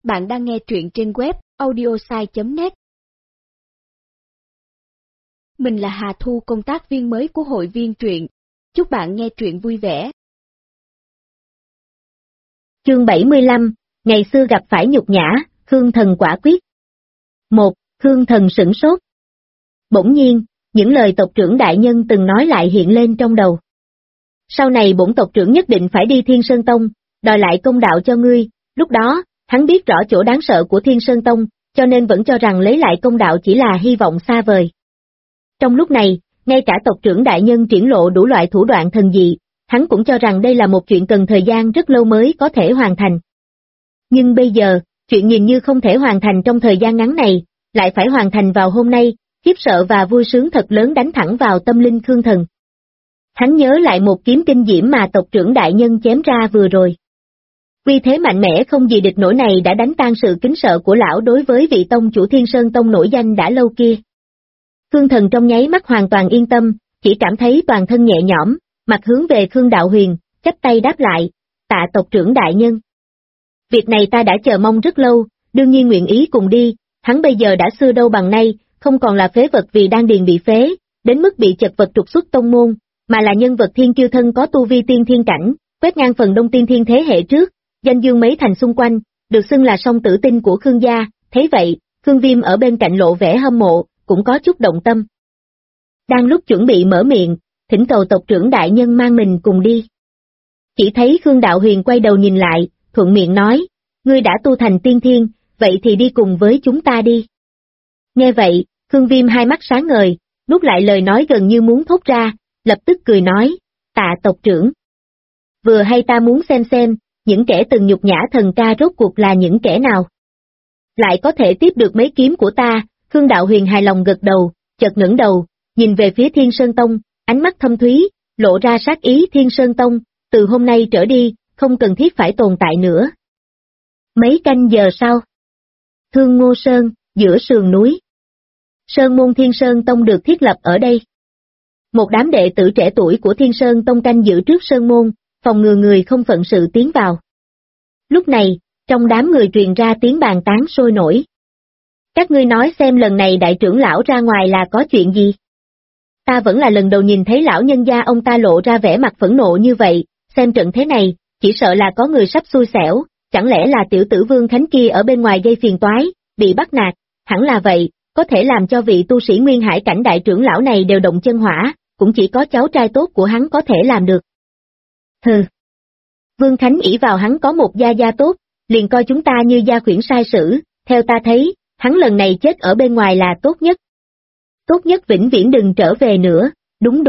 Bạn đang nghe truyện trên web audiosai.net. Mình là Hà Thu, công tác viên mới của hội viên truyện. Chúc bạn nghe truyện vui vẻ. Chương 75, ngày xưa gặp phải nhục nhã, Khương Thần quả quyết. 1. Khương Thần sửng sốt. Bỗng nhiên, những lời tộc trưởng đại nhân từng nói lại hiện lên trong đầu. Sau này bổn tộc trưởng nhất định phải đi Thiên Sơn Tông, đòi lại công đạo cho ngươi. Lúc đó, hắn biết rõ chỗ đáng sợ của Thiên Sơn Tông, cho nên vẫn cho rằng lấy lại công đạo chỉ là hy vọng xa vời. Trong lúc này, ngay cả tộc trưởng đại nhân triển lộ đủ loại thủ đoạn thần dị, hắn cũng cho rằng đây là một chuyện cần thời gian rất lâu mới có thể hoàn thành. Nhưng bây giờ, chuyện nhìn như không thể hoàn thành trong thời gian ngắn này, lại phải hoàn thành vào hôm nay, khiếp sợ và vui sướng thật lớn đánh thẳng vào tâm linh Khương Thần. Hắn nhớ lại một kiếm kinh diễm mà tộc trưởng đại nhân chém ra vừa rồi. Uy thế mạnh mẽ không gì địch nổi này đã đánh tan sự kính sợ của lão đối với vị tông chủ Thiên Sơn Tông nổi danh đã lâu kia. Khương Thần trong nháy mắt hoàn toàn yên tâm, chỉ cảm thấy toàn thân nhẹ nhõm, mặt hướng về Khương Đạo Huyền, chắp tay đáp lại, tạ tộc trưởng đại nhân. Việc này ta đã chờ mong rất lâu, đương nhiên nguyện ý cùng đi, hắn bây giờ đã xưa đâu bằng nay, không còn là phế vật vì đan điền bị phế, đến mức bị chật vật trục xuất tông môn, mà là nhân vật thiên kiêu thân có tu vi tiên thiên cảnh, quét ngang phần đông tiên thiên thế hệ trước, danh dương mấy thành xung quanh, được xưng là song tử tinh của Khương gia, thấy vậy, Khương Viêm ở bên cạnh lộ vẻ hâm mộ, cũng có chút động tâm. Đang lúc chuẩn bị mở miệng, thỉnh cầu tộc trưởng đại nhân mang mình cùng đi. Chỉ thấy Khương Đạo Huyền quay đầu nhìn lại, thuận miệng nói, ngươi đã tu thành tiên thiên, vậy thì đi cùng với chúng ta đi. Nghe vậy, Khương Viêm hai mắt sáng ngời, nuốt lại lời nói gần như muốn thốt ra, lập tức cười nói, tạ tộc trưởng. Vừa hay ta muốn xem, những kẻ từng nhục nhã thần ca rốt cuộc là những kẻ nào. Lại có thể tiếp được mấy kiếm của ta, Khương Đạo Huyền hài lòng gật đầu, chợt ngẩng đầu, nhìn về phía Thiên Sơn Tông, ánh mắt thâm thúy, lộ ra sát ý. Thiên Sơn Tông, từ hôm nay trở đi, không cần thiết phải tồn tại nữa. Mấy canh giờ sau, Thương Ngô Sơn, giữa sườn núi. Sơn môn Thiên Sơn Tông được thiết lập ở đây. Một đám đệ tử trẻ tuổi của Thiên Sơn Tông canh giữ trước sơn môn, phòng ngừa người không phận sự tiến vào. Lúc này, trong đám người truyền ra tiếng bàn tán sôi nổi. Các ngươi nói xem lần này đại trưởng lão ra ngoài là có chuyện gì? Ta vẫn là lần đầu nhìn thấy lão nhân gia ông ta lộ ra vẻ mặt phẫn nộ như vậy, xem trận thế này, chỉ sợ là có người sắp xui xẻo, chẳng lẽ là tiểu tử Vương Khánh kia ở bên ngoài gây phiền toái, bị bắt nạt, hẳn là vậy, có thể làm cho vị tu sĩ Nguyên Hải cảnh đại trưởng lão này đều động chân hỏa, cũng chỉ có cháu trai tốt của hắn có thể làm được. Hừ. Vương Khánh ỷ vào hắn có một gia tốt, liền coi chúng ta như gia khuyển sai sử, theo ta thấy, hắn lần này chết ở bên ngoài là tốt nhất. Tốt nhất vĩnh viễn đừng trở về nữa, đúng.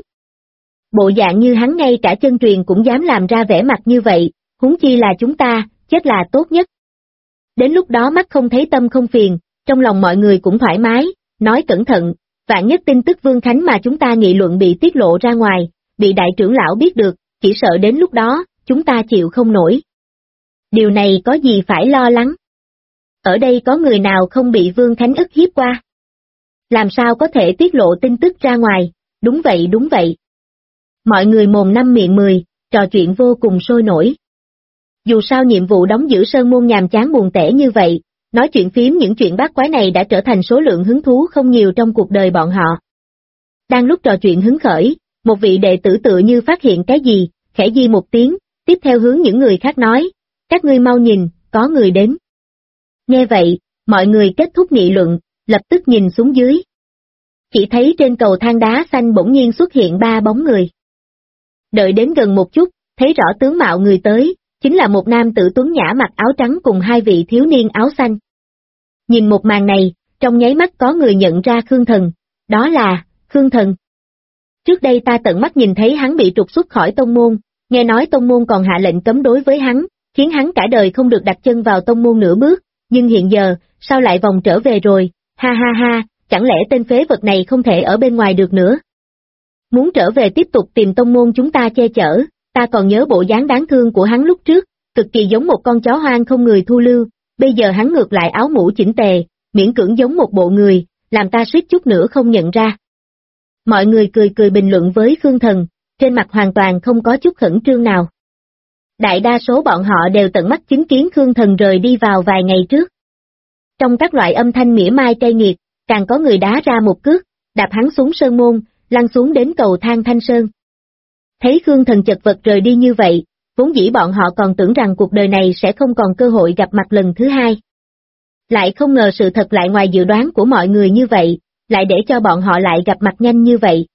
Bộ dạng như hắn ngay cả chân truyền cũng dám làm ra vẻ mặt như vậy, huống chi là chúng ta, chết là tốt nhất. Đến lúc đó mắt không thấy tâm không phiền, trong lòng mọi người cũng thoải mái, nói cẩn thận, vạn nhất tin tức Vương Khánh mà chúng ta nghị luận bị tiết lộ ra ngoài, bị đại trưởng lão biết được, chỉ sợ đến lúc đó, chúng ta chịu không nổi. Điều này có gì phải lo lắng? Ở đây có người nào không bị Vương Khánh ức hiếp qua? Làm sao có thể tiết lộ tin tức ra ngoài? Đúng vậy. Mọi người mồm năm miệng 10, trò chuyện vô cùng sôi nổi. Dù sao nhiệm vụ đóng giữ sơn môn nhàm chán buồn tẻ như vậy, nói chuyện phím những chuyện bát quái này đã trở thành số lượng hứng thú không nhiều trong cuộc đời bọn họ. Đang lúc trò chuyện hứng khởi, một vị đệ tử tựa như phát hiện cái gì, khẽ di một tiếng, tiếp theo hướng những người khác nói, các ngươi mau nhìn, có người đến. Nghe vậy, mọi người kết thúc nghị luận, lập tức nhìn xuống dưới. Chỉ thấy trên cầu thang đá xanh bỗng nhiên xuất hiện 3 bóng người. Đợi đến gần một chút, thấy rõ tướng mạo người tới, chính là một nam tử tuấn nhã mặc áo trắng cùng 2 vị thiếu niên áo xanh. Nhìn một màn này, trong nháy mắt có người nhận ra Khương Thần, đó là Khương Thần. Trước đây ta tận mắt nhìn thấy hắn bị trục xuất khỏi tông môn, nghe nói tông môn còn hạ lệnh cấm đối với hắn, khiến hắn cả đời không được đặt chân vào tông môn nửa bước, nhưng hiện giờ, sao lại vòng trở về rồi, ha, chẳng lẽ tên phế vật này không thể ở bên ngoài được nữa? Muốn trở về tiếp tục tìm tông môn chúng ta che chở, ta còn nhớ bộ dáng đáng thương của hắn lúc trước, cực kỳ giống một con chó hoang không người thu lưu, bây giờ hắn ngược lại áo mũ chỉnh tề, miễn cưỡng giống một bộ người, làm ta suýt chút nữa không nhận ra. Mọi người cười bình luận với Khương Thần, trên mặt hoàn toàn không có chút khẩn trương nào. Đại đa số bọn họ đều tận mắt chứng kiến Khương Thần rời đi vào vài ngày trước. Trong các loại âm thanh mỉa mai cay nghiệt, càng có người đá ra một cước, đạp hắn xuống sơn môn, lăn xuống đến cầu thang Thanh Sơn. Thấy Khương Thần chật vật rời đi như vậy, vốn dĩ bọn họ còn tưởng rằng cuộc đời này sẽ không còn cơ hội gặp mặt lần thứ hai. Lại không ngờ sự thật lại ngoài dự đoán của mọi người như vậy, lại để cho bọn họ lại gặp mặt nhanh như vậy.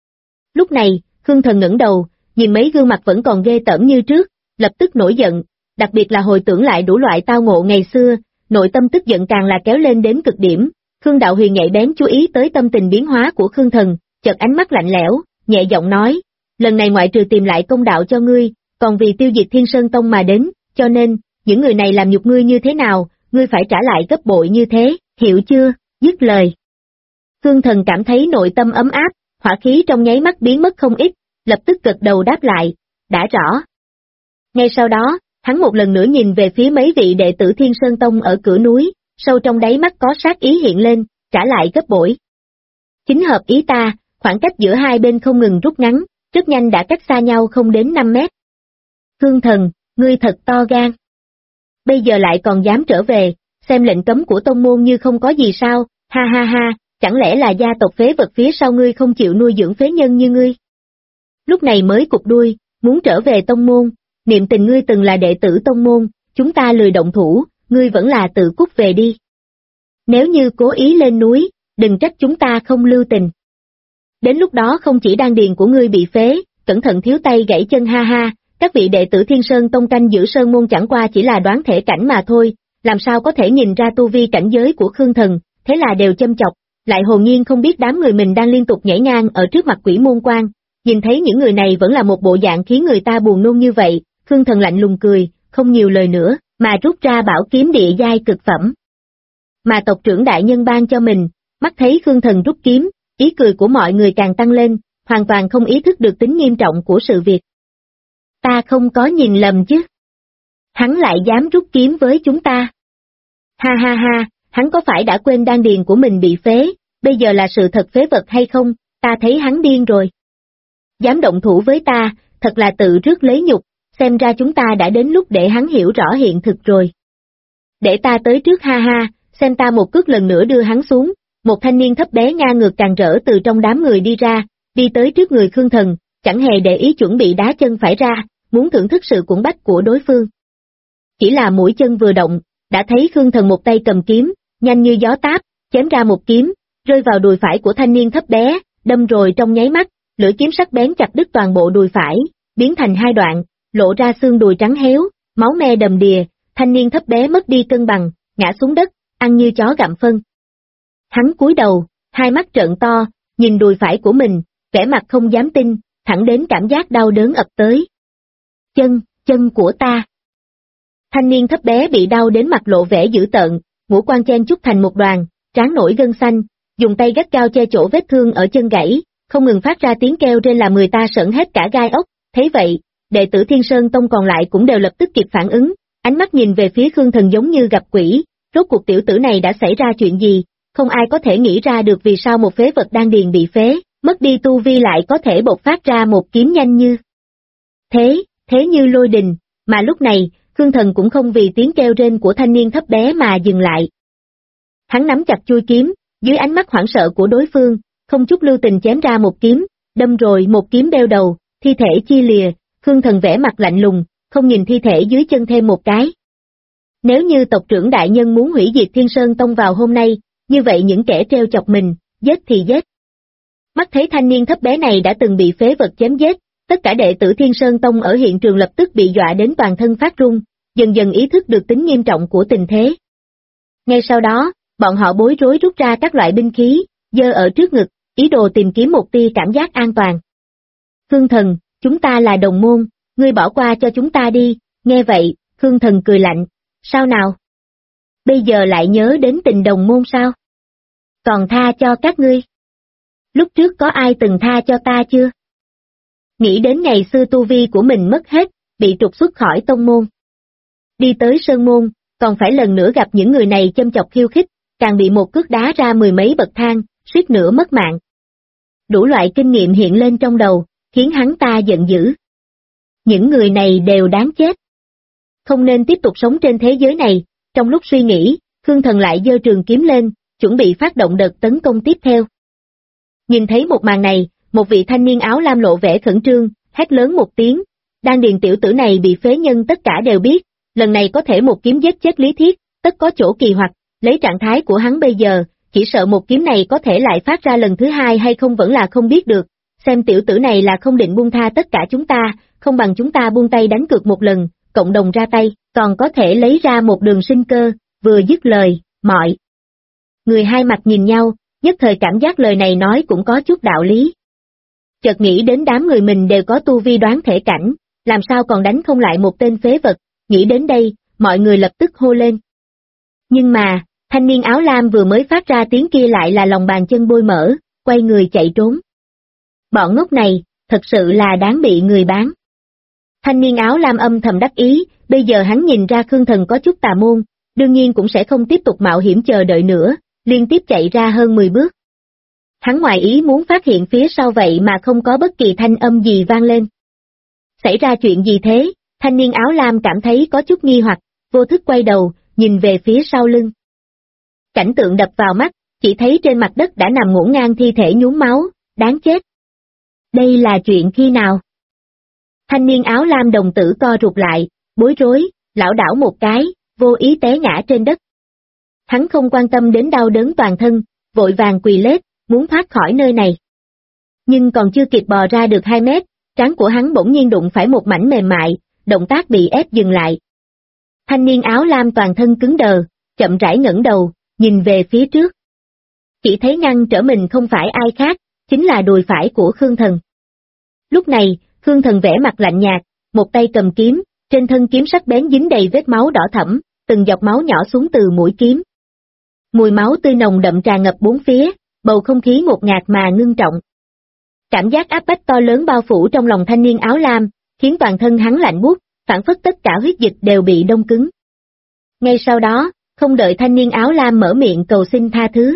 Lúc này, Khương Thần ngẩng đầu, nhìn mấy gương mặt vẫn còn ghê tởm như trước, lập tức nổi giận, đặc biệt là hồi tưởng lại đủ loại tao ngộ ngày xưa, nội tâm tức giận càng là kéo lên đến cực điểm. Khương Đạo Huyền nhạy bén chú ý tới tâm tình biến hóa của Khương Thần, chợt ánh mắt lạnh lẽo, nhẹ giọng nói, lần này ngoại trừ tìm lại công đạo cho ngươi, còn vì tiêu diệt Thiên Sơn Tông mà đến, cho nên, những người này làm nhục ngươi như thế nào, ngươi phải trả lại gấp bội như thế, hiểu chưa? Dứt lời. Khương Thần cảm thấy nội tâm ấm áp, hỏa khí trong nháy mắt biến mất không ít, lập tức gật đầu đáp lại, đã rõ. Ngay sau đó, hắn một lần nữa nhìn về phía mấy vị đệ tử Thiên Sơn Tông ở cửa núi, sâu trong đáy mắt có sát ý hiện lên, trả lại gấp bội. Chính hợp ý ta, khoảng cách giữa hai bên không ngừng rút ngắn, rất nhanh đã cách xa nhau không đến 5 mét. Khương Thần, ngươi thật to gan. Bây giờ lại còn dám trở về, xem lệnh cấm của tông môn như không có gì sao, ha ha ha, chẳng lẽ là gia tộc phế vật phía sau ngươi không chịu nuôi dưỡng phế nhân như ngươi? Lúc này mới cụp đuôi, muốn trở về tông môn, niệm tình ngươi từng là đệ tử tông môn, chúng ta lười động thủ, ngươi vẫn là tự cút về đi. Nếu như cố ý lên núi, đừng trách chúng ta không lưu tình. Đến lúc đó không chỉ đan điền của ngươi bị phế, cẩn thận thiếu tay gãy chân ha ha, các vị đệ tử Thiên Sơn Tông canh giữ sơn môn chẳng qua chỉ là đoán thể cảnh mà thôi, làm sao có thể nhìn ra tu vi cảnh giới của Khương Thần, thế là đều châm chọc, lại hồn nhiên không biết đám người mình đang liên tục nhảy ngang ở trước mặt Quỷ Môn Quan, nhìn thấy những người này vẫn là một bộ dạng khiến người ta buồn nôn như vậy, Khương Thần lạnh lùng cười, không nhiều lời nữa, mà rút ra bảo kiếm địa giai cực phẩm. Mà tộc trưởng đại nhân ban cho mình, mắt thấy Khương Thần rút kiếm, ý cười của mọi người càng tăng lên, hoàn toàn không ý thức được tính nghiêm trọng của sự việc. Ta không có nhìn lầm chứ? Hắn lại dám rút kiếm với chúng ta. Ha ha ha, hắn có phải đã quên đan điền của mình bị phế, bây giờ là sự thật phế vật hay không, ta thấy hắn điên rồi. Dám động thủ với ta, thật là tự rước lấy nhục, xem ra chúng ta đã đến lúc để hắn hiểu rõ hiện thực rồi. Để ta tới trước ha ha, xem ta một cước lần nữa đưa hắn xuống, một thanh niên thấp bé ngang ngược càng rỡ từ trong đám người đi ra, đi tới trước người Khương Thần, chẳng hề để ý chuẩn bị đá chân phải ra, muốn thưởng thức sự cuồng bách của đối phương. Chỉ là mũi chân vừa động, đã thấy Khương Thần một tay cầm kiếm, nhanh như gió táp, chém ra một kiếm, rơi vào đùi phải của thanh niên thấp bé, đâm rồi trong nháy mắt, lưỡi kiếm sắc bén chặt đứt toàn bộ đùi phải, biến thành hai đoạn, lộ ra xương đùi trắng héo, máu me đầm đìa, thanh niên thấp bé mất đi cân bằng, ngã xuống đất, ăn như chó gặm phân. Hắn cúi đầu, hai mắt trợn to, nhìn đùi phải của mình, vẻ mặt không dám tin, thẳng đến cảm giác đau đớn ập tới. Chân của ta. Thanh niên thấp bé bị đau đến mặt lộ vẻ dữ tợn, ngũ quan chen chúc thành một đoàn, trán nổi gân xanh, dùng tay gắt cao che chỗ vết thương ở chân gãy, không ngừng phát ra tiếng kêu trên làm người ta sởn hết cả gai ốc. Thấy vậy, đệ tử Thiên Sơn Tông còn lại cũng đều lập tức kịp phản ứng, ánh mắt nhìn về phía Khương Thần giống như gặp quỷ, rốt cuộc tiểu tử này đã xảy ra chuyện gì, không ai có thể nghĩ ra được vì sao một phế vật đan điền bị phế, mất đi tu vi lại có thể bộc phát ra một kiếm nhanh như thế như lôi đình, mà lúc này, Khương Thần cũng không vì tiếng kêu rên của thanh niên thấp bé mà dừng lại. Hắn nắm chặt chuôi kiếm, dưới ánh mắt hoảng sợ của đối phương, không chút lưu tình chém ra một kiếm, đâm rồi một kiếm đeo đầu, thi thể chia lìa, Khương Thần vẻ mặt lạnh lùng, không nhìn thi thể dưới chân thêm một cái. Nếu như tộc trưởng đại nhân muốn hủy diệt Thiên Sơn Tông vào hôm nay, như vậy những kẻ treo chọc mình, giết thì giết. Mắt thấy thanh niên thấp bé này đã từng bị phế vật chém giết, tất cả đệ tử Thiên Sơn Tông ở hiện trường lập tức bị dọa đến toàn thân phát run, dần dần ý thức được tính nghiêm trọng của tình thế. Ngay sau đó, bọn họ bối rối rút ra các loại binh khí, giơ ở trước ngực, ý đồ tìm kiếm một tia cảm giác an toàn. Khương Thần, chúng ta là đồng môn, ngươi bỏ qua cho chúng ta đi, nghe vậy, Khương Thần cười lạnh, sao nào? Bây giờ lại nhớ đến tình đồng môn sao? Còn tha cho các ngươi? Lúc trước có ai từng tha cho ta chưa? Nghĩ đến ngày xưa tu vi của mình mất hết, bị trục xuất khỏi tông môn. Đi tới sơn môn, còn phải lần nữa gặp những người này châm chọc khiêu khích, càng bị một cước đá ra mười mấy bậc thang, suýt nữa mất mạng. Đủ loại kinh nghiệm hiện lên trong đầu, khiến hắn ta giận dữ. Những người này đều đáng chết. Không nên tiếp tục sống trên thế giới này. Trong lúc suy nghĩ, Khương Thần lại giơ trường kiếm lên, chuẩn bị phát động đợt tấn công tiếp theo. Nhìn thấy một màn này, một vị thanh niên áo lam lộ vẻ khẩn trương, hét lớn một tiếng. Đan điền tiểu tử này bị phế nhân tất cả đều biết, lần này có thể một kiếm giết chết Lý Thiết, tất có chỗ kỳ hoặc, lấy trạng thái của hắn bây giờ, chỉ sợ một kiếm này có thể lại phát ra lần thứ hai hay không vẫn là không biết được. Xem tiểu tử này là không định buông tha tất cả chúng ta, không bằng chúng ta buông tay đánh cược một lần, cộng đồng ra tay, còn có thể lấy ra một đường sinh cơ. Vừa dứt lời, mọi người hai mặt nhìn nhau, nhất thời cảm giác lời này nói cũng có chút đạo lý. Chợt nghĩ đến đám người mình đều có tu vi đoán thể cảnh, làm sao còn đánh không lại một tên phế vật, nghĩ đến đây, mọi người lập tức hô lên. Nhưng mà, thanh niên áo lam vừa mới phát ra tiếng kia lại là lòng bàn chân bôi mỡ, quay người chạy trốn. Bọn ngốc này, thật sự là đáng bị người bán. Thanh niên áo lam âm thầm đắc ý, bây giờ hắn nhìn ra Khương Thần có chút tà môn, đương nhiên cũng sẽ không tiếp tục mạo hiểm chờ đợi nữa, liên tiếp chạy ra hơn 10 bước. Hắn ngoài ý muốn phát hiện phía sau vậy mà không có bất kỳ thanh âm gì vang lên. Xảy ra chuyện gì thế? Thanh niên áo lam cảm thấy có chút nghi hoặc, vô thức quay đầu, nhìn về phía sau lưng. Cảnh tượng đập vào mắt, chỉ thấy trên mặt đất đã nằm ngổn ngang thi thể nhuốm máu, đáng chết. Đây là chuyện khi nào? Thanh niên áo lam đồng tử co rụt lại, bối rối, lảo đảo một cái, vô ý té ngã trên đất. Hắn không quan tâm đến đau đớn toàn thân, vội vàng quỳ lết, muốn thoát khỏi nơi này. Nhưng còn chưa kịp bò ra được 2 mét, trán của hắn bỗng nhiên đụng phải một mảnh mềm mại, động tác bị ép dừng lại. Thanh niên áo lam toàn thân cứng đờ, chậm rãi ngẩng đầu, nhìn về phía trước. Chỉ thấy ngăn trở mình không phải ai khác, chính là đùi phải của Khương Thần. Lúc này, Khương Thần vẽ mặt lạnh nhạt, một tay cầm kiếm, trên thân kiếm sắc bén dính đầy vết máu đỏ thẫm, từng giọt máu nhỏ xuống từ mũi kiếm. Mùi máu tươi nồng đậm tràn ngập bốn phía, bầu không khí ngột ngạt mà ngưng trọng. Cảm giác áp bách to lớn bao phủ trong lòng thanh niên áo lam, khiến toàn thân hắn lạnh buốt, phảng phất tất cả huyết dịch đều bị đông cứng. Ngay sau đó, không đợi thanh niên áo lam mở miệng cầu xin tha thứ.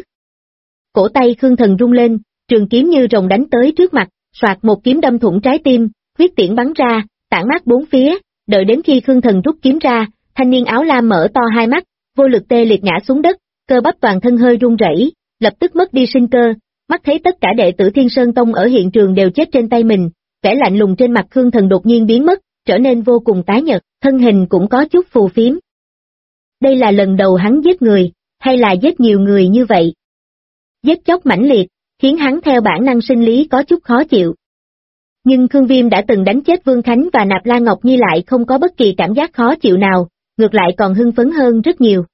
Cổ tay Khương Thần rung lên, trường kiếm như rồng đánh tới trước mặt, soạt một kiếm đâm thủng trái tim, huyết tiễn bắn ra, tản mát bốn phía, đợi đến khi Khương Thần rút kiếm ra, thanh niên áo lam mở to hai mắt, vô lực tê liệt ngã xuống đất, cơ bắp toàn thân hơi run rẩy, lập tức mất đi sinh cơ, mắt thấy tất cả đệ tử Thiên Sơn Tông ở hiện trường đều chết trên tay mình, vẻ lạnh lùng trên mặt Khương Thần đột nhiên biến mất, trở nên vô cùng tái nhợt, thân hình cũng có chút phù phiếm. Đây là lần đầu hắn giết người, hay là giết nhiều người như vậy? Giết chóc mãnh liệt, khiến hắn theo bản năng sinh lý có chút khó chịu. Nhưng Khương Viêm đã từng đánh chết Vương Khánh và Nạp Lan Ngọc Nhi lại không có bất kỳ cảm giác khó chịu nào, ngược lại còn hưng phấn hơn rất nhiều.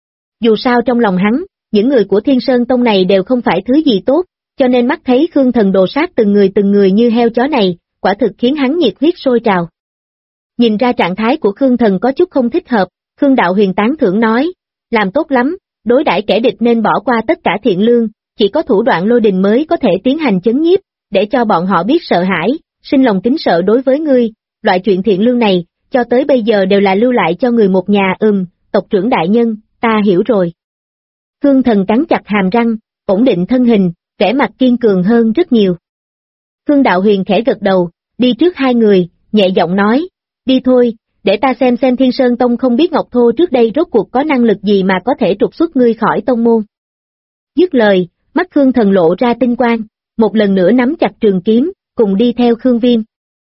Dù sao trong lòng hắn, những người của Thiên Sơn Tông này đều không phải thứ gì tốt, cho nên mắt thấy Khương Thần đồ sát từng người như heo chó này, quả thực khiến hắn nhiệt huyết sôi trào. Nhìn ra trạng thái của Khương Thần có chút không thích hợp, Khương Đạo Huyền tán thưởng nói, làm tốt lắm, đối đãi kẻ địch nên bỏ qua tất cả thiện lương, chỉ có thủ đoạn lôi đình mới có thể tiến hành chấn nhiếp, để cho bọn họ biết sợ hãi, sinh lòng kính sợ đối với ngươi, loại chuyện thiện lương này, cho tới bây giờ đều là lưu lại cho người một nhà. Tộc trưởng đại nhân, ta hiểu rồi. Khương Thần cắn chặt hàm răng, ổn định thân hình, vẻ mặt kiên cường hơn rất nhiều. Khương Đạo Huyền khẽ gật đầu, đi trước hai người, nhẹ giọng nói, đi thôi, để ta xem Thiên Sơn Tông không biết Ngọc Thô trước đây rốt cuộc có năng lực gì mà có thể trục xuất ngươi khỏi tông môn. Dứt lời, mắt Khương Thần lộ ra tinh quang, một lần nữa nắm chặt trường kiếm, cùng đi theo Khương Viêm.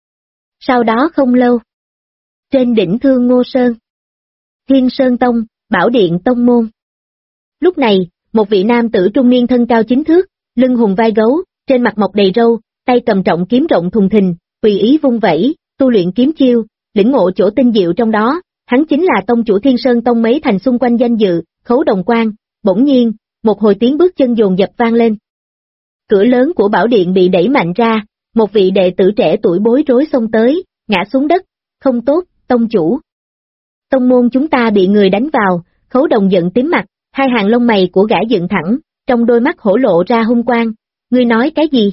Sau đó không lâu, trên đỉnh Thương Ngô Sơn, Thiên Sơn Tông, Bảo Điện Tông Môn. Lúc này, một vị nam tử trung niên thân cao 9 thước, lưng hùng vai gấu, trên mặt mọc đầy râu, tay cầm trọng kiếm rộng thùng thình, tùy ý vung vẩy, tu luyện kiếm chiêu, lĩnh ngộ chỗ tinh diệu trong đó, hắn chính là tông chủ Thiên Sơn Tông mấy thành xung quanh danh dự, Khấu Đồng Quan. Bỗng nhiên, một hồi tiếng bước chân dồn dập vang lên. Cửa lớn của bảo điện bị đẩy mạnh ra, một vị đệ tử trẻ tuổi bối rối xông tới, ngã xuống đất, không tốt, tông chủ. Tông môn chúng ta bị người đánh vào, Khấu Đồng giận tím mặt, hai hàng lông mày của gã dựng thẳng, trong đôi mắt hổ lộ ra hung quang, ngươi nói cái gì?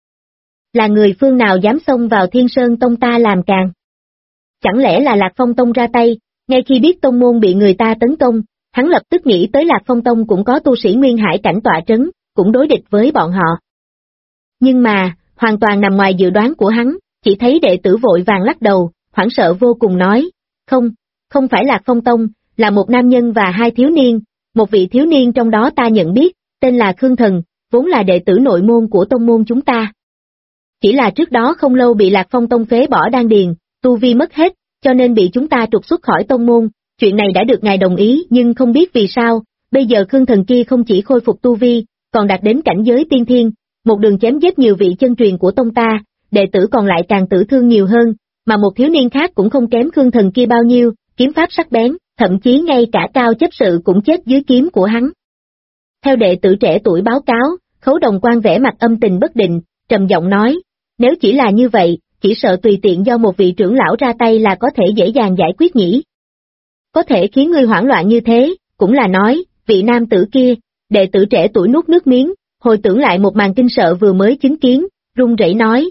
Là người phương nào dám xông vào Thiên Sơn Tông ta làm càn? Chẳng lẽ là Lạc Phong Tông ra tay? Ngay khi biết tông môn bị người ta tấn công, hắn lập tức nghĩ tới Lạc Phong Tông cũng có tu sĩ Nguyên Hải cảnh tọa trấn, cũng đối địch với bọn họ. Nhưng mà, hoàn toàn nằm ngoài dự đoán của hắn, chỉ thấy đệ tử vội vàng lắc đầu, hoảng sợ vô cùng nói, không phải Lạc Phong Tông, là một nam nhân và hai thiếu niên, một vị thiếu niên trong đó ta nhận biết, tên là Khương Thần, vốn là đệ tử nội môn của tông môn chúng ta. Chỉ là trước đó không lâu bị Lạc Phong Tông phế bỏ đan điền, tu vi mất hết, cho nên bị chúng ta trục xuất khỏi tông môn, chuyện này đã được ngài đồng ý nhưng không biết vì sao, bây giờ Khương Thần kia không chỉ khôi phục tu vi, còn đạt đến cảnh giới tiên thiên, một đường chém giết nhiều vị chân truyền của tông ta, đệ tử còn lại càng tử thương nhiều hơn, mà một thiếu niên khác cũng không kém Khương Thần kia bao nhiêu, kiếm pháp sắc bén, thậm chí ngay cả Cao chấp sự cũng chết dưới kiếm của hắn. Theo đệ tử trẻ tuổi báo cáo, Khấu Đồng Quan vẻ mặt âm tình bất định, trầm giọng nói, nếu chỉ là như vậy, chỉ sợ tùy tiện do một vị trưởng lão ra tay là có thể dễ dàng giải quyết nhỉ. Có thể khiến ngươi hoảng loạn như thế, cũng là nói, vị nam tử kia, đệ tử trẻ tuổi nuốt nước miếng, hồi tưởng lại một màn kinh sợ vừa mới chứng kiến, run rẩy nói,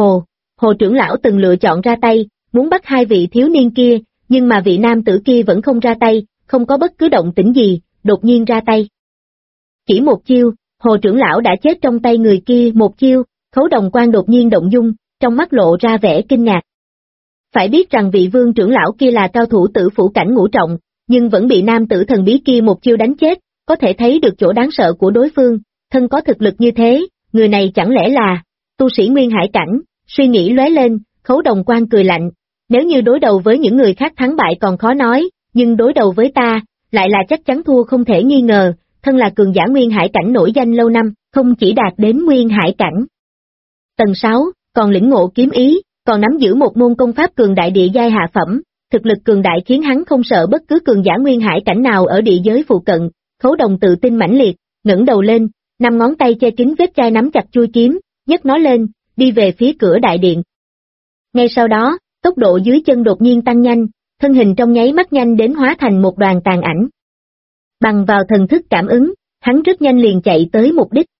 Hồ trưởng lão từng lựa chọn ra tay, muốn bắt hai vị thiếu niên kia, nhưng mà vị nam tử kia vẫn không ra tay, không có bất cứ động tĩnh gì, đột nhiên ra tay. Chỉ một chiêu, Hồ trưởng lão đã chết trong tay người kia một chiêu, Khấu Đồng Quan đột nhiên động dung, trong mắt lộ ra vẻ kinh ngạc. Phải biết rằng vị Vương trưởng lão kia là cao thủ tử phủ cảnh ngũ trọng, nhưng vẫn bị nam tử thần bí kia một chiêu đánh chết, có thể thấy được chỗ đáng sợ của đối phương, thân có thực lực như thế, người này chẳng lẽ là tu sĩ Nguyên Hải cảnh, suy nghĩ lóe lên, Khấu Đồng Quan cười lạnh, nếu như đối đầu với những người khác thắng bại còn khó nói, nhưng đối đầu với ta, lại là chắc chắn thua không thể nghi ngờ, thân là cường giả Nguyên Hải cảnh nổi danh lâu năm, không chỉ đạt đến Nguyên Hải cảnh tầng 6, còn lĩnh ngộ kiếm ý, còn nắm giữ một môn công pháp cường đại địa giai hạ phẩm, thực lực cường đại khiến hắn không sợ bất cứ cường giả Nguyên Hải cảnh nào ở địa giới phụ cận. Khấu Đồng tự tin mãnh liệt, ngẩng đầu lên, 5 ngón tay che kín vết chai nắm chặt chuôi kiếm, nhấc nó lên, đi về phía cửa đại điện. Ngay sau đó, tốc độ dưới chân đột nhiên tăng nhanh, thân hình trong nháy mắt nhanh đến hóa thành một đoàn tàn ảnh. Bằng vào thần thức cảm ứng, hắn rất nhanh liền chạy tới mục đích.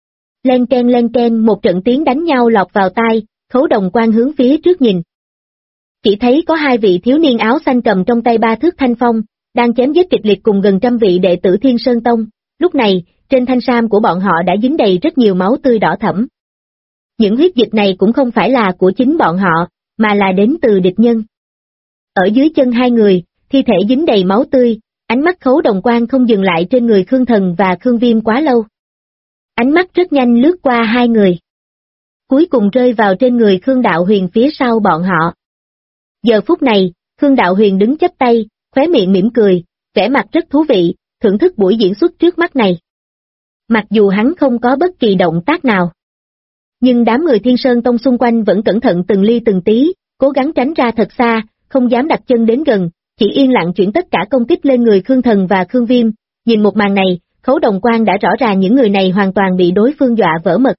Len ken một trận tiếng đánh nhau lọt vào tai, Khấu Đồng Quan hướng phía trước nhìn. Chỉ thấy có hai vị thiếu niên áo xanh cầm trong tay 3 thước thanh phong, đang chém giết kịch liệt cùng gần trăm vị đệ tử Thiên Sơn Tông, lúc này, trên thanh sam của bọn họ đã dính đầy rất nhiều máu tươi đỏ thẫm. Những huyết dịch này cũng không phải là của chính bọn họ, mà là đến từ địch nhân. Ở dưới chân hai người, thi thể dính đầy máu tươi, ánh mắt Khấu Đồng Quan không dừng lại trên người Khương Thần và Khương Viêm quá lâu. Ánh mắt rất nhanh lướt qua hai người. Cuối cùng rơi vào trên người Khương Đạo Huyền phía sau bọn họ. Giờ phút này, Khương Đạo Huyền đứng chắp tay, khóe miệng mỉm cười, vẻ mặt rất thú vị, thưởng thức buổi diễn xuất trước mắt này. Mặc dù hắn không có bất kỳ động tác nào, nhưng đám người Thiên Sơn Tông xung quanh vẫn cẩn thận từng ly từng tí, cố gắng tránh ra thật xa, không dám đặt chân đến gần, chỉ yên lặng chuyển tất cả công kích lên người Khương Thần và Khương Viêm. Nhìn một màn này, Khấu Đồng Quan đã rõ ràng những người này hoàn toàn bị đối phương dọa vỡ mật.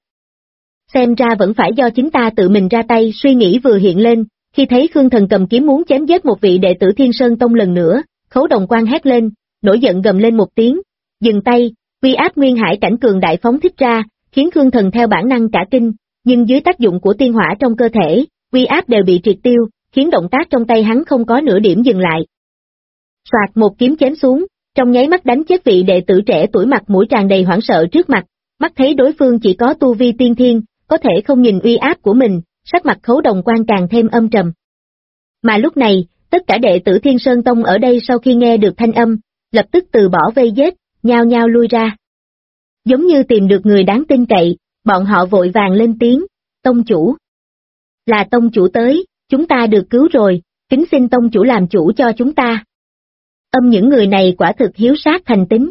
Xem ra vẫn phải do chính ta tự mình ra tay, suy nghĩ vừa hiện lên, khi thấy Khương Thần cầm kiếm muốn chém giết một vị đệ tử Thiên Sơn Tông lần nữa, Khấu Đồng Quan hét lên, nổi giận gầm lên một tiếng, dừng tay, uy áp Nguyên Hải cảnh cường đại phóng thích ra, khiến Khương Thần theo bản năng cả kinh, nhưng dưới tác dụng của tiên hỏa trong cơ thể, uy áp đều bị triệt tiêu, khiến động tác trong tay hắn không có nửa điểm dừng lại. Soạt một kiếm chém xuống, trong nháy mắt đánh chết vị đệ tử trẻ tuổi mặt mũi tràn đầy hoảng sợ trước mặt, mắt thấy đối phương chỉ có tu vi tiên thiên, có thể không nhìn uy áp của mình, sắc mặt Khấu Đồng Quan càng thêm âm trầm. Mà lúc này, tất cả đệ tử Thiên Sơn Tông ở đây sau khi nghe được thanh âm, lập tức từ bỏ vây giết, nhao nhao lui ra. Giống như tìm được người đáng tin cậy, bọn họ vội vàng lên tiếng, tông chủ. Là tông chủ tới, chúng ta được cứu rồi, kính xin tông chủ làm chủ cho chúng ta. Những người này quả thực hiếu sát thành tính.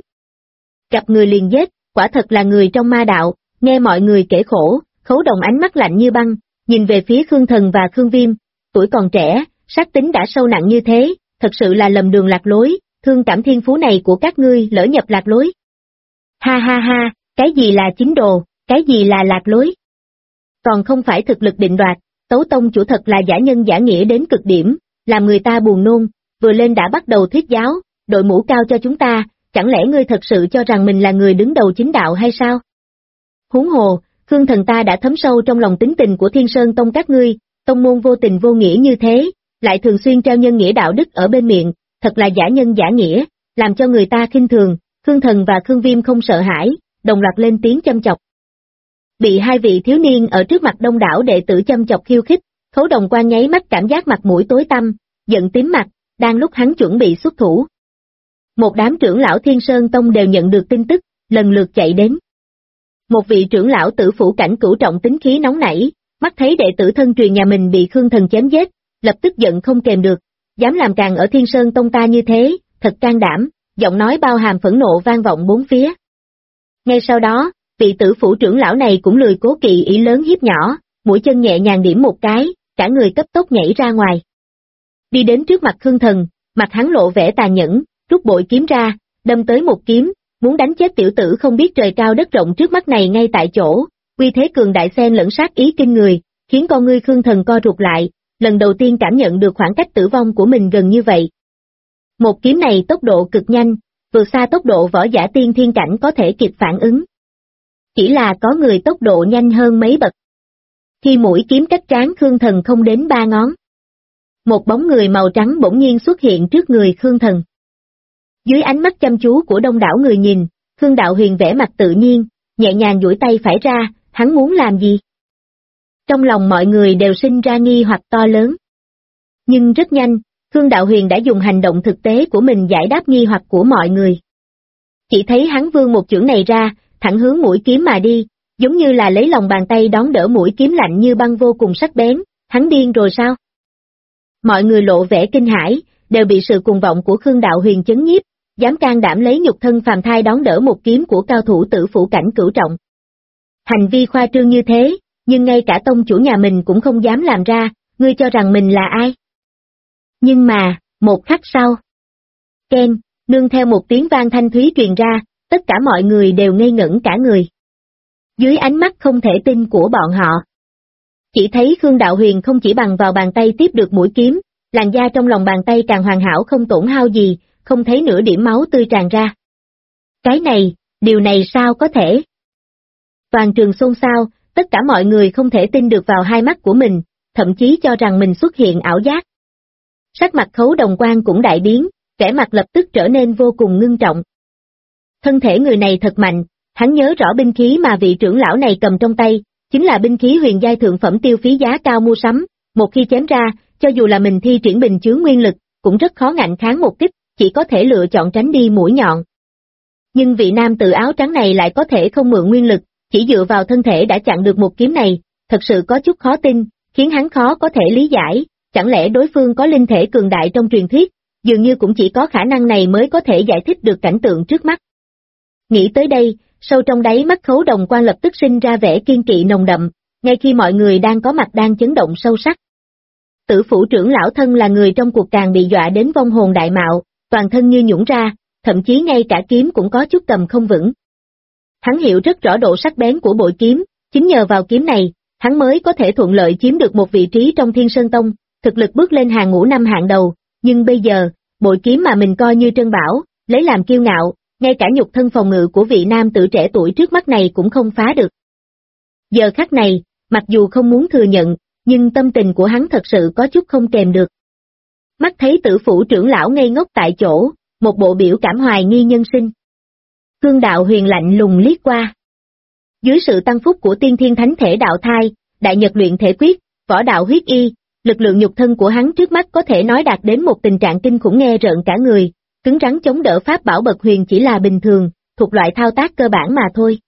Gặp người liền giết, quả thật là người trong ma đạo, nghe mọi người kể khổ, Khấu Đồng ánh mắt lạnh như băng, nhìn về phía Khương Thần và Khương Viêm, tuổi còn trẻ, sát tính đã sâu nặng như thế, thật sự là lầm đường lạc lối, thương cảm thiên phú này của các ngươi lỡ nhập lạc lối. Ha ha ha, cái gì là chính đồ, cái gì là lạc lối? Còn không phải thực lực định đoạt, Tấu tông chủ thật là giả nhân giả nghĩa đến cực điểm, làm người ta buồn nôn, vừa lên đã bắt đầu thuyết giáo, đội mũ cao cho chúng ta, chẳng lẽ ngươi thật sự cho rằng mình là người đứng đầu chính đạo hay sao? Huống hồ, Khương Thần ta đã thấm sâu trong lòng tính tình của Thiên Sơn Tông các ngươi, tông môn vô tình vô nghĩa như thế, lại thường xuyên treo nhân nghĩa đạo đức ở bên miệng, thật là giả nhân giả nghĩa, làm cho người ta khinh thường. Khương Thần và Khương Viêm không sợ hãi, đồng loạt lên tiếng châm chọc. Bị hai vị thiếu niên ở trước mặt đông đảo đệ tử châm chọc khiêu khích, Khấu Đồng Quan nháy mắt cảm giác mặt mũi tối tăm, giận tím mặt, đang lúc hắn chuẩn bị xuất thủ. Một đám trưởng lão Thiên Sơn Tông đều nhận được tin tức, lần lượt chạy đến. Một vị trưởng lão Tử Phủ cảnh cửu trọng tính khí nóng nảy, mắt thấy đệ tử thân truyền nhà mình bị Khương Thần chém giết, lập tức giận không kềm được, dám làm càn ở Thiên Sơn Tông ta như thế, thật can đảm, giọng nói bao hàm phẫn nộ vang vọng bốn phía. Ngay sau đó, vị Tử Phủ trưởng lão này cũng lười cố kỵ ý lớn hiếp nhỏ, mũi chân nhẹ nhàng điểm một cái, cả người cấp tốc nhảy ra ngoài. Đi đến trước mặt Khương Thần, mặt hắn lộ vẻ tàn nhẫn, rút bội kiếm ra, đâm tới một kiếm, muốn đánh chết tiểu tử không biết trời cao đất rộng trước mắt này ngay tại chỗ, uy thế cường đại xen lẫn sát ý kinh người, khiến con ngươi Khương Thần co rụt lại, lần đầu tiên cảm nhận được khoảng cách tử vong của mình gần như vậy. Một kiếm này tốc độ cực nhanh, vượt xa tốc độ võ giả tiên thiên cảnh có thể kịp phản ứng. Chỉ là có người tốc độ nhanh hơn mấy bậc. Khi mũi kiếm cách trán Khương Thần không đến 3 ngón. Một bóng người màu trắng bỗng nhiên xuất hiện trước người Khương Thần. Dưới ánh mắt chăm chú của đông đảo người nhìn, Khương Đạo Huyền vẽ mặt tự nhiên, nhẹ nhàng duỗi tay phải ra, hắn muốn làm gì? Trong lòng mọi người đều sinh ra nghi hoặc to lớn. Nhưng rất nhanh, Khương Đạo Huyền đã dùng hành động thực tế của mình giải đáp nghi hoặc của mọi người. Chỉ thấy hắn vươn một chưởng này ra, thẳng hướng mũi kiếm mà đi, giống như là lấy lòng bàn tay đón đỡ mũi kiếm lạnh như băng vô cùng sắc bén, hắn điên rồi sao? Mọi người lộ vẻ kinh hãi, đều bị sự cuồng vọng của Khương Đạo Huyền chấn nhiếp, dám can đảm lấy nhục thân phàm thai đón đỡ một kiếm của cao thủ Tử Phủ cảnh cửu trọng. Hành vi khoa trương như thế, nhưng ngay cả tông chủ nhà mình cũng không dám làm ra, ngươi cho rằng mình là ai? Nhưng mà, một khắc sau, keng, nương theo một tiếng vang thanh thúy truyền ra, tất cả mọi người đều ngây ngẩn cả người. Dưới ánh mắt không thể tin của bọn họ, chỉ thấy Khương Đạo Huyền không chỉ bằng vào bàn tay tiếp được mũi kiếm, làn da trong lòng bàn tay càng hoàn hảo không tổn hao gì, không thấy nửa điểm máu tươi tràn ra. Cái này, điều này sao có thể? Toàn trường xôn xao, tất cả mọi người không thể tin được vào hai mắt của mình, thậm chí cho rằng mình xuất hiện ảo giác. Sắc mặt Khấu Đồng Quan cũng đại biến, vẻ mặt lập tức trở nên vô cùng ngưng trọng. Thân thể người này thật mạnh, hắn nhớ rõ binh khí mà vị trưởng lão này cầm trong tay, chính là binh khí huyền giai thượng phẩm tiêu phí giá cao mua sắm, một khi chém ra, cho dù là mình thi triển bình chướng nguyên lực, cũng rất khó ngạnh kháng một kích, chỉ có thể lựa chọn tránh đi mũi nhọn. Nhưng vị nam tử áo trắng này lại có thể không mượn nguyên lực, chỉ dựa vào thân thể đã chặn được một kiếm này, thật sự có chút khó tin, khiến hắn khó có thể lý giải, chẳng lẽ đối phương có linh thể cường đại trong truyền thuyết, dường như cũng chỉ có khả năng này mới có thể giải thích được cảnh tượng trước mắt. Nghĩ tới đây, sâu trong đáy mắt Khấu Đồng Quan lập tức sinh ra vẻ kiên kỵ nồng đậm, ngay khi mọi người đang có mặt đang chấn động sâu sắc. Tử Phủ trưởng lão thân là người trong cuộc càng bị dọa đến vong hồn đại mạo, toàn thân như nhũn ra, thậm chí ngay cả kiếm cũng có chút cầm không vững. Hắn hiểu rất rõ độ sắc bén của bội kiếm, chính nhờ vào kiếm này, hắn mới có thể thuận lợi chiếm được một vị trí trong Thiên Sơn Tông, thực lực bước lên hàng ngũ năm hạng đầu, nhưng bây giờ, bội kiếm mà mình coi như trân bảo, lấy làm kiêu ngạo, ngay cả nhục thân phòng ngự của vị nam tử trẻ tuổi trước mắt này cũng không phá được. Giờ khắc này, mặc dù không muốn thừa nhận, nhưng tâm tình của hắn thật sự có chút không kèm được. Mắt thấy Tử Phủ trưởng lão ngây ngốc tại chỗ, một bộ biểu cảm hoài nghi nhân sinh. Khương Đạo Huyền lạnh lùng liếc qua. Dưới sự tăng phúc của tiên thiên thánh thể đạo thai, đại nhật luyện thể quyết, võ đạo huyết y, lực lượng nhục thân của hắn trước mắt có thể nói đạt đến một tình trạng kinh khủng nghe rợn cả người, cứng rắn chống đỡ pháp bảo bậc huyền chỉ là bình thường, thuộc loại thao tác cơ bản mà thôi.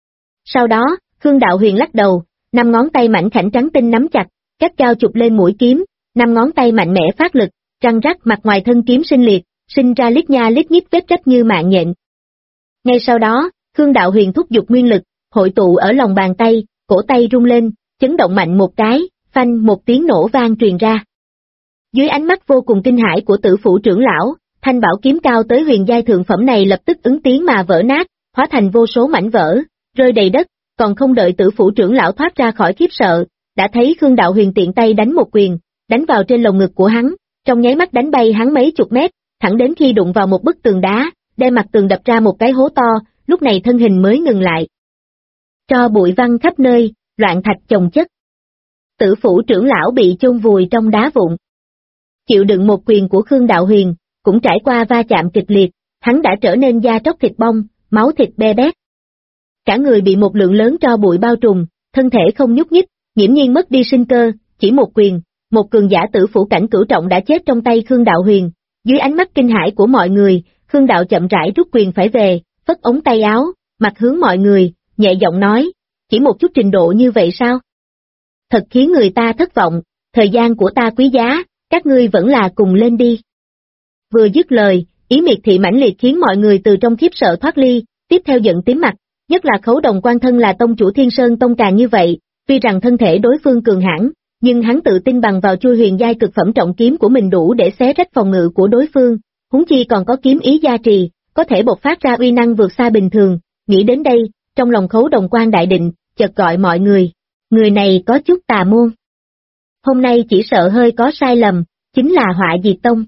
Sau đó, Khương Đạo Huyền lắc đầu, 5 ngón tay mảnh khảnh trắng tinh nắm chặt, cắt cao chụp lên mũi kiếm, 5 ngón tay mạnh mẽ phát lực, răng rắc mặt ngoài thân kiếm sinh liệt, sinh ra lít nha lít nhít vết rách như mạng nhện. Ngay sau đó, Khương Đạo Huyền thúc giục nguyên lực, hội tụ ở lòng bàn tay, cổ tay rung lên, chấn động mạnh một cái, phanh một tiếng nổ vang truyền ra. Dưới ánh mắt vô cùng kinh hãi của Tử Phủ trưởng lão, thanh bảo kiếm cao tới huyền giai thượng phẩm này lập tức ứng tiếng mà vỡ nát, hóa thành vô số mảnh vỡ, rơi đầy đất, còn không đợi Tử Phủ trưởng lão thoát ra khỏi khiếp sợ, đã thấy Khương Đạo Huyền tiện tay đánh một quyền, đánh vào trên lồng ngực của hắn, trong nháy mắt đánh bay hắn mấy chục mét, thẳng đến khi đụng vào một bức tường đá, đem mặt tường đập ra một cái hố to, lúc này thân hình mới ngừng lại. Tro bụi văng khắp nơi, loạn thạch chồng chất. Tử Phủ trưởng lão bị chôn vùi trong đá vụn. Chịu đựng một quyền của Khương Đạo Huyền, cũng trải qua va chạm kịch liệt, hắn đã trở nên da tróc thịt bong, máu thịt be bét. Cả người bị một lượng lớn tro bụi bao trùm, thân thể không nhúc nhích, nghiễm nhiên mất đi sinh cơ, chỉ một quyền, một cường giả tử phủ cảnh cửu trọng đã chết trong tay Khương Đạo Huyền. Dưới ánh mắt kinh hãi của mọi người, Khương Đạo chậm rãi rút quyền phải về, phất ống tay áo, mặt hướng mọi người, nhẹ giọng nói, chỉ một chút trình độ như vậy sao? Thật khiến người ta thất vọng, thời gian của ta quý giá, các ngươi vẫn là cùng lên đi. Vừa dứt lời, ý miệt thị mãnh liệt khiến mọi người từ trong khiếp sợ thoát ly, tiếp theo giận tím mặt, nhất là Khấu Đồng Quan thân là tông chủ Thiên Sơn Tông càng như vậy, tuy rằng thân thể đối phương cường hãn, nhưng hắn tự tin bằng vào chui huyền giai cực phẩm trọng kiếm của mình đủ để xé rách phòng ngự của đối phương, huống chi còn có kiếm ý gia trì, có thể bộc phát ra uy năng vượt xa bình thường. Nghĩ đến đây, trong lòng Khấu Đồng Quan đại định, chợt gọi mọi người này có chút tà môn. Hôm nay chỉ sợ hơi có sai lầm, chính là họa diệt tông.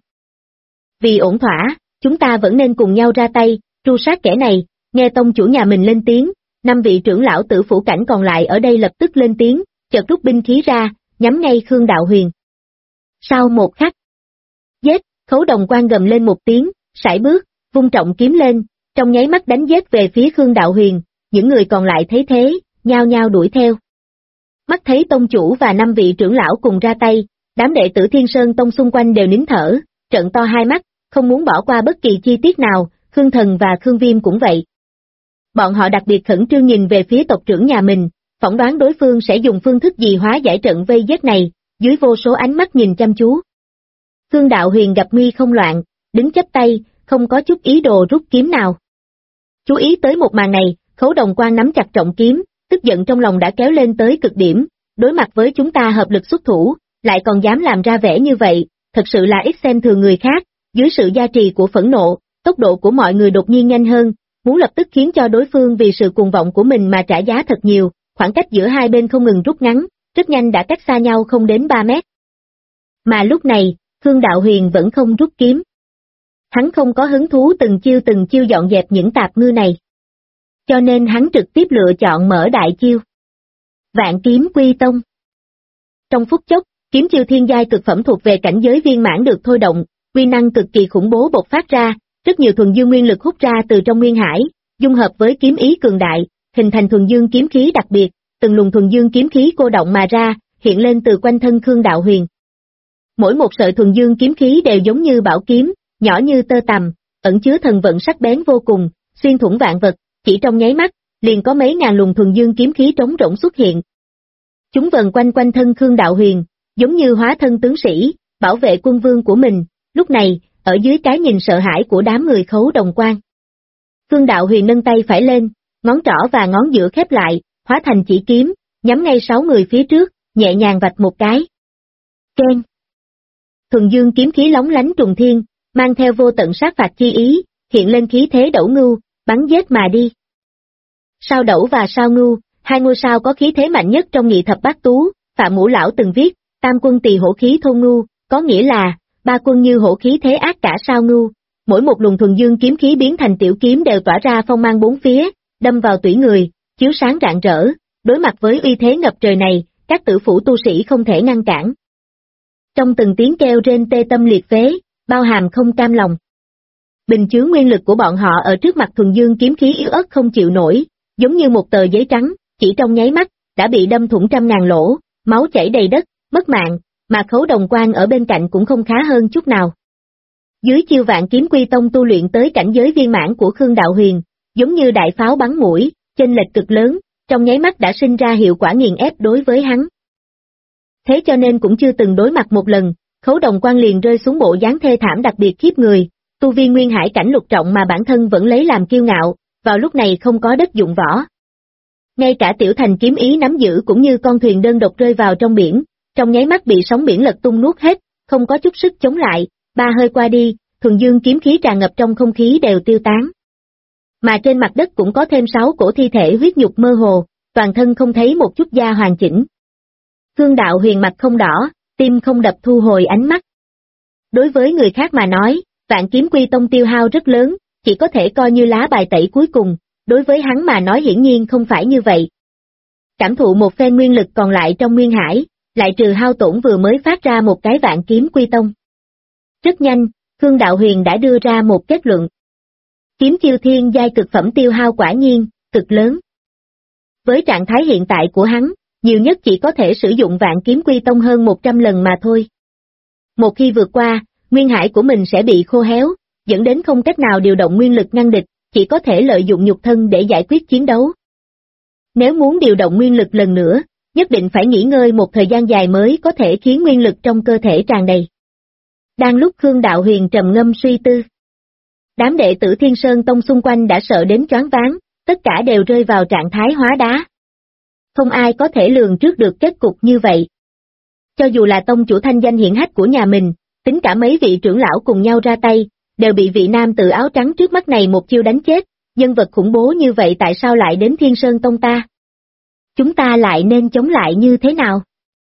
Vì ổn thỏa, chúng ta vẫn nên cùng nhau ra tay, tru sát kẻ này. Nghe tông chủ nhà mình lên tiếng, 5 vị trưởng lão tử phủ cảnh còn lại ở đây lập tức lên tiếng, chợt rút binh khí ra, nhắm ngay Khương Đạo Huyền. Sau một khắc, giết, Khấu Đồng Quan gầm lên một tiếng, sải bước, vung trọng kiếm lên, trong nháy mắt đánh giết về phía Khương Đạo Huyền, những người còn lại thấy thế, nhao nhao đuổi theo. Mắt thấy tông chủ và 5 vị trưởng lão cùng ra tay, đám đệ tử Thiên Sơn Tông xung quanh đều nín thở, trợn to hai mắt, không muốn bỏ qua bất kỳ chi tiết nào, Khương Thần và Khương Viêm cũng vậy. Bọn họ đặc biệt khẩn trương nhìn về phía tộc trưởng nhà mình, phỏng đoán đối phương sẽ dùng phương thức gì hóa giải trận vây giết này, dưới vô số ánh mắt nhìn chăm chú. Khương Đạo Huyền gặp nguy không loạn, đứng chắp tay, không có chút ý đồ rút kiếm nào. Chú ý tới một màn này, Khấu Đồng Quan nắm chặt trọng kiếm, tức giận trong lòng đã kéo lên tới cực điểm, đối mặt với chúng ta hợp lực xuất thủ, lại còn dám làm ra vẻ như vậy, thật sự là ít xem thường người khác. Dưới sự gia trì của phẫn nộ, tốc độ của mọi người đột nhiên nhanh hơn, muốn lập tức khiến cho đối phương vì sự cuồng vọng của mình mà trả giá thật nhiều, khoảng cách giữa hai bên không ngừng rút ngắn, rất nhanh đã cách xa nhau không đến 3 mét. Mà lúc này, Khương Đạo Huyền vẫn không rút kiếm. Hắn không có hứng thú từng chiêu dọn dẹp những tạp ngư này. Cho nên hắn trực tiếp lựa chọn mở đại chiêu. Vạn kiếm quy tông. Trong phút chốc, kiếm chiêu thiên giai cực phẩm thuộc về cảnh giới viên mãn được thôi động, uy năng cực kỳ khủng bố bộc phát ra, rất nhiều thuần dương nguyên lực hút ra từ trong nguyên hải, dung hợp với kiếm ý cường đại, hình thành thuần dương kiếm khí đặc biệt, từng luồng thuần dương kiếm khí cô động mà ra, hiện lên từ quanh thân Khương Đạo Huyền. Mỗi một sợi thuần dương kiếm khí đều giống như bảo kiếm, nhỏ như tơ tằm, ẩn chứa thần vận sắc bén vô cùng, xuyên thủng vạn vật, chỉ trong nháy mắt, liền có mấy ngàn luồng thuần dương kiếm khí trống rỗng xuất hiện. Chúng vần quanh quanh thân Khương Đạo Huyền, giống như hóa thân tướng sĩ, bảo vệ quân vương của mình. Lúc này, ở dưới cái nhìn sợ hãi của đám người Khấu Đồng Quan, Khương Đạo Huyền nâng tay phải lên, ngón trỏ và ngón giữa khép lại, hóa thành chỉ kiếm, nhắm ngay 6 người phía trước, nhẹ nhàng vạch một cái. Keng! Thuần dương kiếm khí lóng lánh trùng thiên, mang theo vô tận sát phạt chi ý, hiện lên khí thế đẩu ngưu, bắn giết mà đi. Sao đẩu và sao ngưu, hai ngôi sao có khí thế mạnh nhất trong nghị thập bát tú, Phạm Ngũ Lão từng viết, tam quân tỳ hổ khí thôn ngưu, có nghĩa là, 3 quân như hổ khí thế ác cả sao ngưu, mỗi một luồng thuần dương kiếm khí biến thành tiểu kiếm đều tỏa ra phong mang bốn phía, đâm vào tủy người, chiếu sáng rạng rỡ, đối mặt với uy thế ngập trời này, các tử phủ tu sĩ không thể ngăn cản. Trong từng tiếng kêu rên tê tâm liệt phế, bao hàm không cam lòng. Bình chứa nguyên lực của bọn họ ở trước mặt thuần dương kiếm khí yếu ớt không chịu nổi, giống như một tờ giấy trắng, chỉ trong nháy mắt, đã bị đâm thủng trăm ngàn lỗ, máu chảy đầy đất, mất mạng, mà Khấu Đồng Quan ở bên cạnh cũng không khá hơn chút nào. Dưới chiêu vạn kiếm quy tông tu luyện tới cảnh giới viên mãn của Khương Đạo Huyền, giống như đại pháo bắn mũi, chênh lệch cực lớn, trong nháy mắt đã sinh ra hiệu quả nghiền ép đối với hắn. Thế cho nên cũng chưa từng đối mặt một lần, Khấu Đồng Quan liền rơi xuống bộ dáng thê thảm đặc biệt khiếp người, tu vi nguyên hải cảnh lục trọng mà bản thân vẫn lấy làm kiêu ngạo, vào lúc này không có đất dụng võ. Ngay cả tiểu thành kiếm ý nắm giữ cũng như con thuyền đơn độc rơi vào trong biển, trong nháy mắt bị sóng biển lật tung nuốt hết, không có chút sức chống lại, 3 hơi qua đi, thuần dương kiếm khí tràn ngập trong không khí đều tiêu tán. Mà trên mặt đất cũng có thêm 6 cổ thi thể huyết nhục mơ hồ, toàn thân không thấy một chút da hoàn chỉnh. Khương Đạo Huyền mặt không đỏ, tim không đập thu hồi ánh mắt. Đối với người khác mà nói, vạn kiếm quy tông tiêu hao rất lớn, chỉ có thể coi như lá bài tẩy cuối cùng, đối với hắn mà nói hiển nhiên không phải như vậy. Cảm thụ một phen nguyên lực còn lại trong nguyên hải, lại trừ hao tổn vừa mới phát ra một cái vạn kiếm quy tông. Rất nhanh, Khương Đạo Huyền đã đưa ra một kết luận. Kiếm chiêu thiên giai cực phẩm tiêu hao quả nhiên, cực lớn. Với trạng thái hiện tại của hắn, nhiều nhất chỉ có thể sử dụng Vạn Kiếm Quy Tông hơn 100 lần mà thôi. Một khi vượt qua, nguyên hải của mình sẽ bị khô héo, dẫn đến không cách nào điều động nguyên lực ngăn địch, chỉ có thể lợi dụng nhục thân để giải quyết chiến đấu. Nếu muốn điều động nguyên lực lần nữa, nhất định phải nghỉ ngơi một thời gian dài mới có thể khiến nguyên lực trong cơ thể tràn đầy. Đang lúc Khương Đạo Huyền trầm ngâm suy tư, đám đệ tử Thiên Sơn Tông xung quanh đã sợ đến choáng váng, tất cả đều rơi vào trạng thái hóa đá. Không ai có thể lường trước được kết cục như vậy. Cho dù là tông chủ thanh danh hiển hách của nhà mình, tính cả mấy vị trưởng lão cùng nhau ra tay, đều bị vị nam tử áo trắng trước mắt này một chiêu đánh chết, nhân vật khủng bố như vậy tại sao lại đến Thiên Sơn Tông ta? Chúng ta lại nên chống lại như thế nào?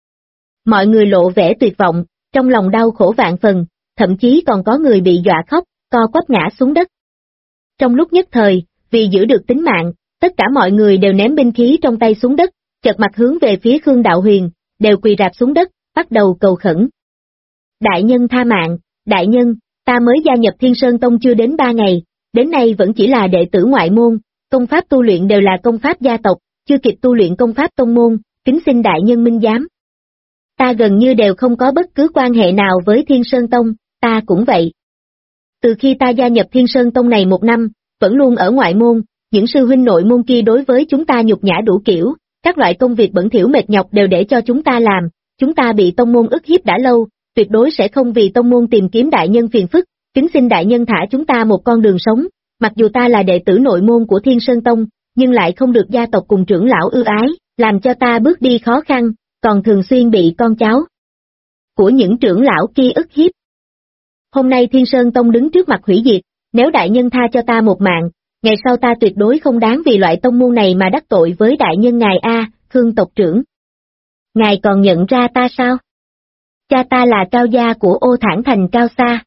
Mọi người lộ vẻ tuyệt vọng, trong lòng đau khổ vạn phần, thậm chí còn có người bị dọa khóc, co quắp ngã xuống đất. Trong lúc nhất thời, vì giữ được tính mạng, tất cả mọi người đều ném binh khí trong tay xuống đất, chợt mặt hướng về phía Khương Đạo Huyền, đều quỳ rạp xuống đất, bắt đầu cầu khẩn. Đại nhân tha mạng, đại nhân, ta mới gia nhập Thiên Sơn Tông chưa đến 3 ngày, đến nay vẫn chỉ là đệ tử ngoại môn, công pháp tu luyện đều là công pháp gia tộc, chưa kịp tu luyện công pháp tông môn, kính xin đại nhân minh giám. Ta gần như đều không có bất cứ quan hệ nào với Thiên Sơn Tông, ta cũng vậy. Từ khi ta gia nhập Thiên Sơn Tông này 1 năm, vẫn luôn ở ngoại môn, những sư huynh nội môn kia đối với chúng ta nhục nhã đủ kiểu, các loại công việc bẩn thỉu mệt nhọc đều để cho chúng ta làm, chúng ta bị tông môn ức hiếp đã lâu, tuyệt đối sẽ không vì tông môn tìm kiếm đại nhân phiền phức, kính xin đại nhân thả chúng ta một con đường sống, mặc dù ta là đệ tử nội môn của Thiên Sơn Tông, nhưng lại không được gia tộc cùng trưởng lão ưu ái, làm cho ta bước đi khó khăn, còn thường xuyên bị con cháu của những trưởng lão kia ức hiếp. Hôm nay Thiên Sơn Tông đứng trước mặt hủy diệt, nếu đại nhân tha cho ta một mạng, ngày sau ta tuyệt đối không đáng vì loại tông môn này mà đắc tội với đại nhân ngài a, Khương tộc trưởng. Ngài còn nhận ra ta sao? Cha ta là Cao gia của Ô Thản Thành Cao Sa.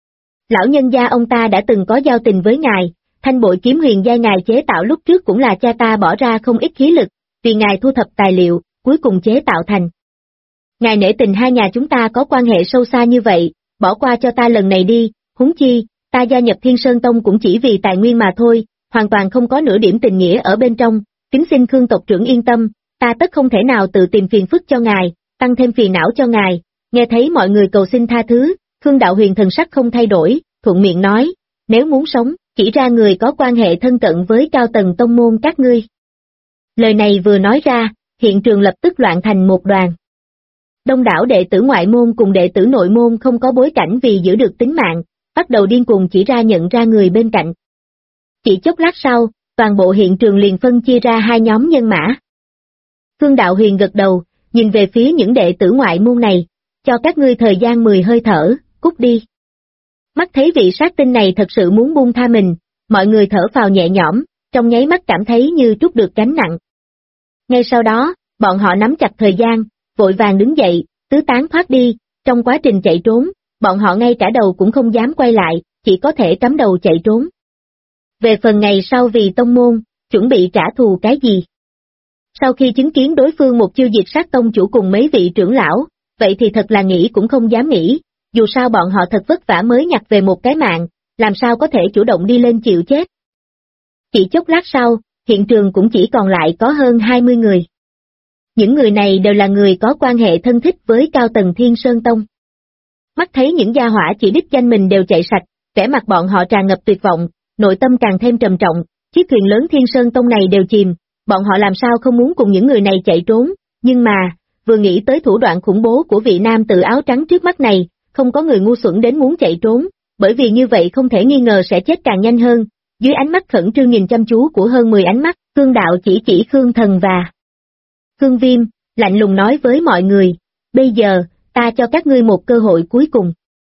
Lão nhân gia ông ta đã từng có giao tình với ngài, thanh bội kiếm huyền giai ngài chế tạo lúc trước cũng là cha ta bỏ ra không ít khí lực, vì ngài thu thập tài liệu, cuối cùng chế tạo thành. Ngài nể tình hai nhà chúng ta có quan hệ sâu xa như vậy, bỏ qua cho ta lần này đi, huống chi, ta gia nhập Thiên Sơn Tông cũng chỉ vì tài nguyên mà thôi, hoàn toàn không có nửa điểm tình nghĩa ở bên trong, kính xin Khương tộc trưởng yên tâm, ta tất không thể nào tự tìm phiền phức cho ngài, tăng thêm phiền não cho ngài. Nghe thấy mọi người cầu xin tha thứ, Khương Đạo Huyền thần sắc không thay đổi, thuận miệng nói, nếu muốn sống, chỉ ra người có quan hệ thân cận với cao tầng tông môn các ngươi. Lời này vừa nói ra, hiện trường lập tức loạn thành một đoàn. Đông đảo đệ tử ngoại môn cùng đệ tử nội môn không có bối cảnh vì giữ được tính mạng, bắt đầu điên cuồng chỉ ra nhận ra người bên cạnh. Chỉ chốc lát sau, toàn bộ hiện trường liền phân chia ra 2 nhóm nhân mã. Khương Đạo Huyền gật đầu, nhìn về phía những đệ tử ngoại môn này, cho các ngươi thời gian 10 hơi thở, cút đi. Mắt thấy vị sát tinh này thật sự muốn buông tha mình, mọi người thở phào nhẹ nhõm, trong nháy mắt cảm thấy như trút được gánh nặng. Ngay sau đó, bọn họ nắm chặt thời gian, vội vàng đứng dậy, tứ tán thoát đi, trong quá trình chạy trốn, bọn họ ngay cả đầu cũng không dám quay lại, chỉ có thể cắm đầu chạy trốn. Về phần ngày sau vì tông môn, chuẩn bị trả thù cái gì? Sau khi chứng kiến đối phương một chiêu diệt sát tông chủ cùng mấy vị trưởng lão, vậy thì thật là nghĩ cũng không dám nghĩ, dù sao bọn họ thật vất vả mới nhặt về một cái mạng, làm sao có thể chủ động đi lên chịu chết. Chỉ chốc lát sau, hiện trường cũng chỉ còn lại có hơn 20 người. Những người này đều là người có quan hệ thân thích với cao tầng Thiên Sơn Tông. Mắt thấy những gia hỏa chỉ đích danh mình đều chạy sạch, vẻ mặt bọn họ tràn ngập tuyệt vọng, nội tâm càng thêm trầm trọng, chiếc thuyền lớn Thiên Sơn Tông này đều chìm, bọn họ làm sao không muốn cùng những người này chạy trốn, nhưng mà, vừa nghĩ tới thủ đoạn khủng bố của vị nam tử áo trắng trước mắt này, không có người ngu xuẩn đến muốn chạy trốn, bởi vì như vậy không thể nghi ngờ sẽ chết càng nhanh hơn. Dưới ánh mắt khẩn trương nhìn chăm chú của hơn 10 ánh mắt, Khương Đạo chỉ Khương Thần và Khương Viêm, lạnh lùng nói với mọi người, bây giờ, ta cho các ngươi một cơ hội cuối cùng.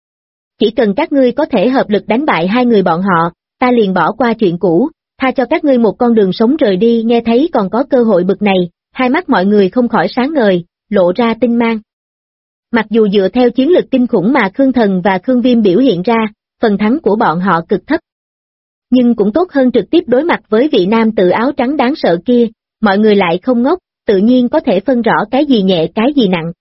Chỉ cần các ngươi có thể hợp lực đánh bại 2 người bọn họ, ta liền bỏ qua chuyện cũ, tha cho các ngươi một con đường sống rời đi. Nghe thấy còn có cơ hội bực này, hai mắt mọi người không khỏi sáng ngời, lộ ra tinh mang. Mặc dù dựa theo chiến lực kinh khủng mà Khương Thần và Khương Viêm biểu hiện ra, phần thắng của bọn họ cực thấp. Nhưng cũng tốt hơn trực tiếp đối mặt với vị nam tử áo trắng đáng sợ kia, mọi người lại không ngốc, tự nhiên có thể phân rõ cái gì nhẹ cái gì nặng.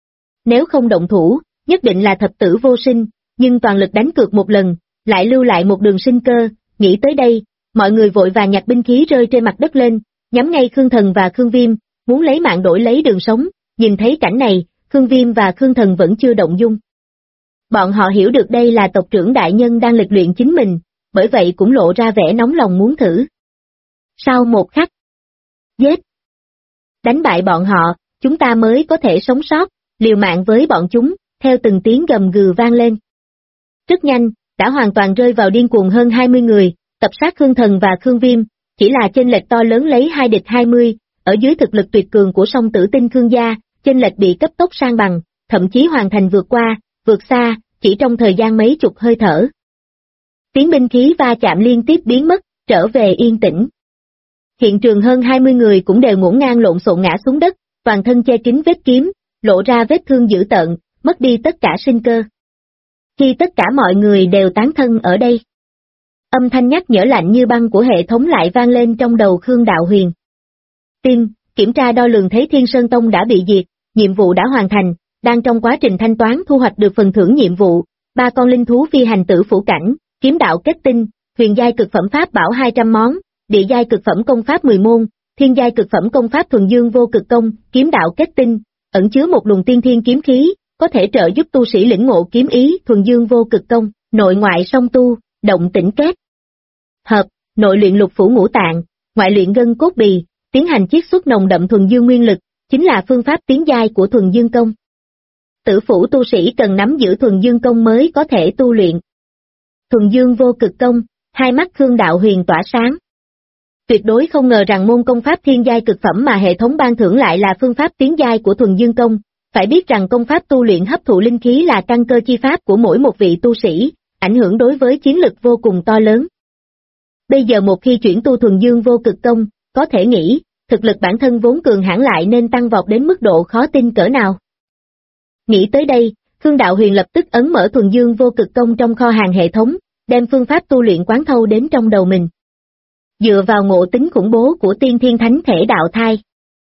Nếu không động thủ, nhất định là thập tử vô sinh, nhưng toàn lực đánh cược một lần, lại lưu lại một đường sinh cơ, nghĩ tới đây, mọi người vội vàng nhặt binh khí rơi trên mặt đất lên, nhắm ngay Khương Thần và Khương Viêm, muốn lấy mạng đổi lấy đường sống, nhìn thấy cảnh này, Khương Viêm và Khương Thần vẫn chưa động dung. Bọn họ hiểu được đây là tộc trưởng đại nhân đang lịch luyện chính mình, bởi vậy cũng lộ ra vẻ nóng lòng muốn thử. Sau một khắc, giết! Đánh bại bọn họ, chúng ta mới có thể sống sót, liều mạng với bọn chúng, theo từng tiếng gầm gừ vang lên. Rất nhanh, đã hoàn toàn rơi vào điên cuồng hơn 20 người, tập sát Khương Thần và Khương Viêm, chỉ là chênh lệch to lớn lấy 2 địch 20, ở dưới thực lực tuyệt cường của song tử tinh Khương gia, chênh lệch bị cấp tốc san bằng, thậm chí hoàn thành vượt qua, vượt xa, chỉ trong thời gian mấy chục hơi thở. Tiếng binh khí va chạm liên tiếp biến mất, trở về yên tĩnh. Hiện trường hơn 20 người cũng đều ngổn ngang lộn xộn ngã xuống đất, toàn thân che kín vết kiếm, lộ ra vết thương dữ tợn, mất đi tất cả sinh cơ. Khi tất cả mọi người đều tán thân ở đây, âm thanh nhắc nhở lạnh như băng của hệ thống lại vang lên trong đầu Khương Đạo Huyền. Tin, kiểm tra đo lường thấy Thiên Sơn Tông đã bị diệt, nhiệm vụ đã hoàn thành, đang trong quá trình thanh toán thu hoạch được phần thưởng nhiệm vụ, 3 con linh thú phi hành tử phủ cảnh, kiếm đạo kết tinh, huyền giai cực phẩm pháp bảo 200 món, địa giai cực phẩm công pháp 10 môn, thiên giai cực phẩm công pháp thuần dương vô cực công, kiếm đạo kết tinh, ẩn chứa một luồng tiên thiên kiếm khí, có thể trợ giúp tu sĩ lĩnh ngộ kiếm ý thuần dương vô cực công, nội ngoại song tu, động tĩnh kết hợp, nội luyện lục phủ ngũ tạng, ngoại luyện gân cốt bì, tiến hành chiết xuất nồng đậm thuần dương nguyên lực, chính là phương pháp tiến giai của thuần dương công. Tử phủ tu sĩ cần nắm giữ thuần dương công mới có thể tu luyện. Thuần dương vô cực công, hai mắt Khương Đạo Huyền tỏa sáng. Tuyệt đối không ngờ rằng môn công pháp thiên giai cực phẩm mà hệ thống ban thưởng lại là phương pháp tiến giai của thuần dương công, phải biết rằng công pháp tu luyện hấp thụ linh khí là căn cơ chi pháp của mỗi một vị tu sĩ, ảnh hưởng đối với chiến lực vô cùng to lớn. Bây giờ một khi chuyển tu thuần dương vô cực công, có thể nghĩ, thực lực bản thân vốn cường hãn lại nên tăng vọt đến mức độ khó tin cỡ nào. Nghĩ tới đây, Khương Đạo Huyền lập tức ấn mở thuần dương vô cực công trong kho hàng hệ thống, đem phương pháp tu luyện quán thâu đến trong đầu mình. Dựa vào ngộ tính khủng bố của tiên thiên thánh thể đạo thai.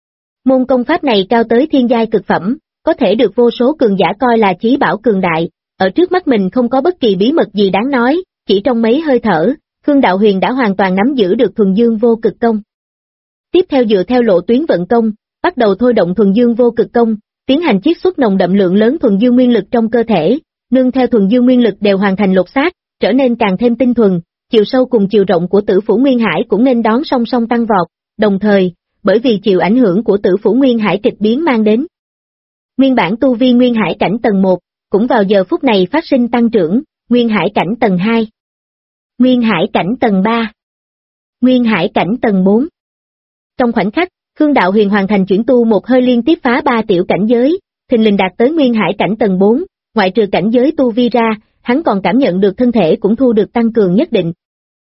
Môn công pháp này cao tới thiên giai cực phẩm, có thể được vô số cường giả coi là chí bảo cường đại, ở trước mắt mình không có bất kỳ bí mật gì đáng nói, chỉ trong mấy hơi thở, Khương Đạo Huyền đã hoàn toàn nắm giữ được thuần dương vô cực công. Tiếp theo dựa theo lộ tuyến vận công, bắt đầu thôi động thuần dương vô cực công, tiến hành chiết xuất nồng đậm lượng lớn thuần dương nguyên lực trong cơ thể, nương theo thuần dương nguyên lực đều hoàn thành lột xác, trở nên càng thêm tinh thuần, chiều sâu cùng chiều rộng của tử phủ Nguyên Hải cũng nên đón song song tăng vọt, đồng thời, bởi vì chịu ảnh hưởng của tử phủ Nguyên Hải kịch biến mang đến. Nguyên bản tu vi Nguyên Hải cảnh tầng 1, cũng vào giờ phút này phát sinh tăng trưởng, Nguyên Hải cảnh tầng 2, Nguyên Hải cảnh tầng 3, Nguyên Hải cảnh tầng 4. Trong khoảnh khắc, Khương Đạo Huyền hoàn thành chuyển tu một hơi liên tiếp phá 3 tiểu cảnh giới, thình lình đạt tới Nguyên Hải cảnh tầng 4, ngoại trừ cảnh giới tu vi ra, hắn còn cảm nhận được thân thể cũng thu được tăng cường nhất định.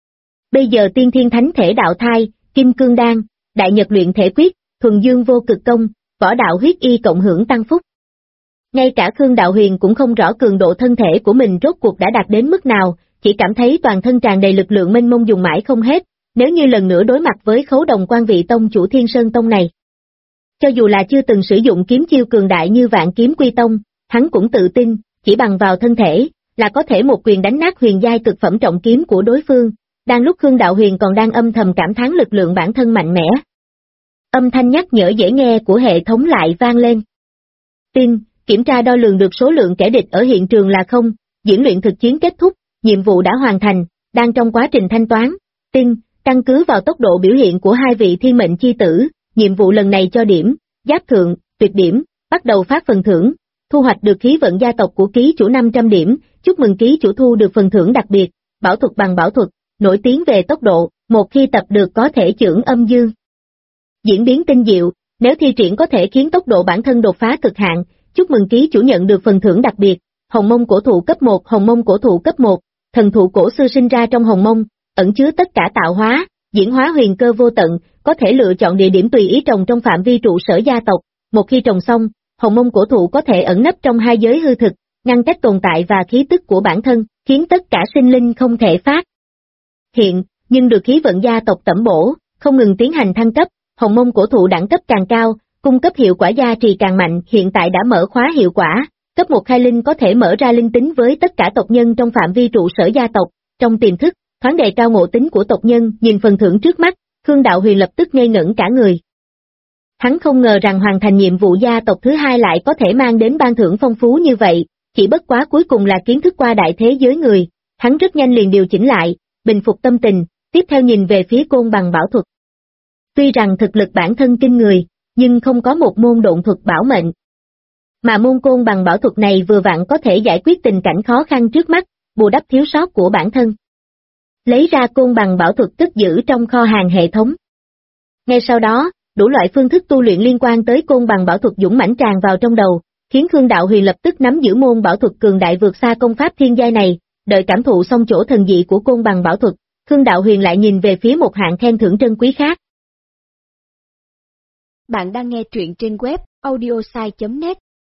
Bây giờ tiên thiên thánh thể đạo thai, kim cương đan, đại nhật luyện thể quyết, thuần dương vô cực công, võ đạo huyết y cộng hưởng tăng phúc. Ngay cả Khương Đạo Huyền cũng không rõ cường độ thân thể của mình rốt cuộc đã đạt đến mức nào, chỉ cảm thấy toàn thân tràn đầy lực lượng mênh mông dùng mãi không hết, nếu như lần nữa đối mặt với Khấu Đồng Quan vị tông chủ Thiên Sơn Tông này. Cho dù là chưa từng sử dụng kiếm chiêu cường đại như Vạn Kiếm Quy Tông, hắn cũng tự tin, chỉ bằng vào thân thể, là có thể một quyền đánh nát huyền giai cực phẩm trọng kiếm của đối phương, đang lúc Khương Đạo Huyền còn đang âm thầm cảm thán lực lượng bản thân mạnh mẽ. Âm thanh nhắc nhở dễ nghe của hệ thống lại vang lên. Tin, kiểm tra đo lường được số lượng kẻ địch ở hiện trường là 0, diễn luyện thực chiến kết thúc, nhiệm vụ đã hoàn thành, đang trong quá trình thanh toán. Tin, căn cứ vào tốc độ biểu hiện của hai vị thiên mệnh chi tử, nhiệm vụ lần này cho điểm, giáp thượng, tuyệt điểm, bắt đầu phát phần thưởng, thu hoạch được khí vận gia tộc của ký chủ 500 điểm, chúc mừng ký chủ thu được phần thưởng đặc biệt, bảo thuật bằng bảo thuật, nổi tiếng về tốc độ, một khi tập được có thể chưởng âm dương. Diễn biến tinh diệu, nếu thi triển có thể khiến tốc độ bản thân đột phá cực hạn, chúc mừng ký chủ nhận được phần thưởng đặc biệt, hồng mông cổ thụ cấp 1, hồng mông cổ thụ cấp 1, thần thụ cổ xưa sinh ra trong hồng mông, ẩn chứa tất cả tạo hóa, diễn hóa huyền cơ vô tận, có thể lựa chọn địa điểm tùy ý trồng trong phạm vi trụ sở gia tộc, một khi trồng xong, hồng mông cổ thụ có thể ẩn nấp trong hai giới hư thực, ngăn cách tồn tại và khí tức của bản thân, khiến tất cả sinh linh không thể phát hiện, nhưng được khí vận gia tộc tẩm bổ, không ngừng tiến hành thăng cấp, hồng mông cổ thụ đẳng cấp càng cao, cung cấp hiệu quả gia trì càng mạnh, hiện tại đã mở khóa hiệu quả, cấp 1 khai linh có thể mở ra linh tính với tất cả tộc nhân trong phạm vi trụ sở gia tộc, trong tiềm thức, thoáng đề cao ngộ tính của tộc nhân, nhìn phần thưởng trước mắt, Khương Đạo Huyền lập tức ngây ngẩn cả người. Hắn không ngờ rằng hoàn thành nhiệm vụ gia tộc thứ hai lại có thể mang đến ban thưởng phong phú như vậy, chỉ bất quá cuối cùng là kiến thức qua đại thế giới người, hắn rất nhanh liền điều chỉnh lại, bình phục tâm tình, tiếp theo nhìn về phía côn bằng bảo thuật. Tuy rằng thực lực bản thân kinh người, nhưng không có một môn độn thuật bảo mệnh. Mà môn côn bằng bảo thuật này vừa vặn có thể giải quyết tình cảnh khó khăn trước mắt, bù đắp thiếu sót của bản thân. Lấy ra côn bằng bảo thuật cất giữ trong kho hàng hệ thống. Ngay sau đó, đủ loại phương thức tu luyện liên quan tới côn bằng bảo thuật dũng mãnh tràn vào trong đầu, khiến Khương Đạo Huyền lập tức nắm giữ môn bảo thuật cường đại vượt xa công pháp thiên giai này, đợi cảm thụ xong chỗ thần dị của côn bằng bảo thuật, Khương Đạo Huyền lại nhìn về phía một hạng khen thưởng trân quý khác. Bạn đang nghe truyện trên web audiosai.net.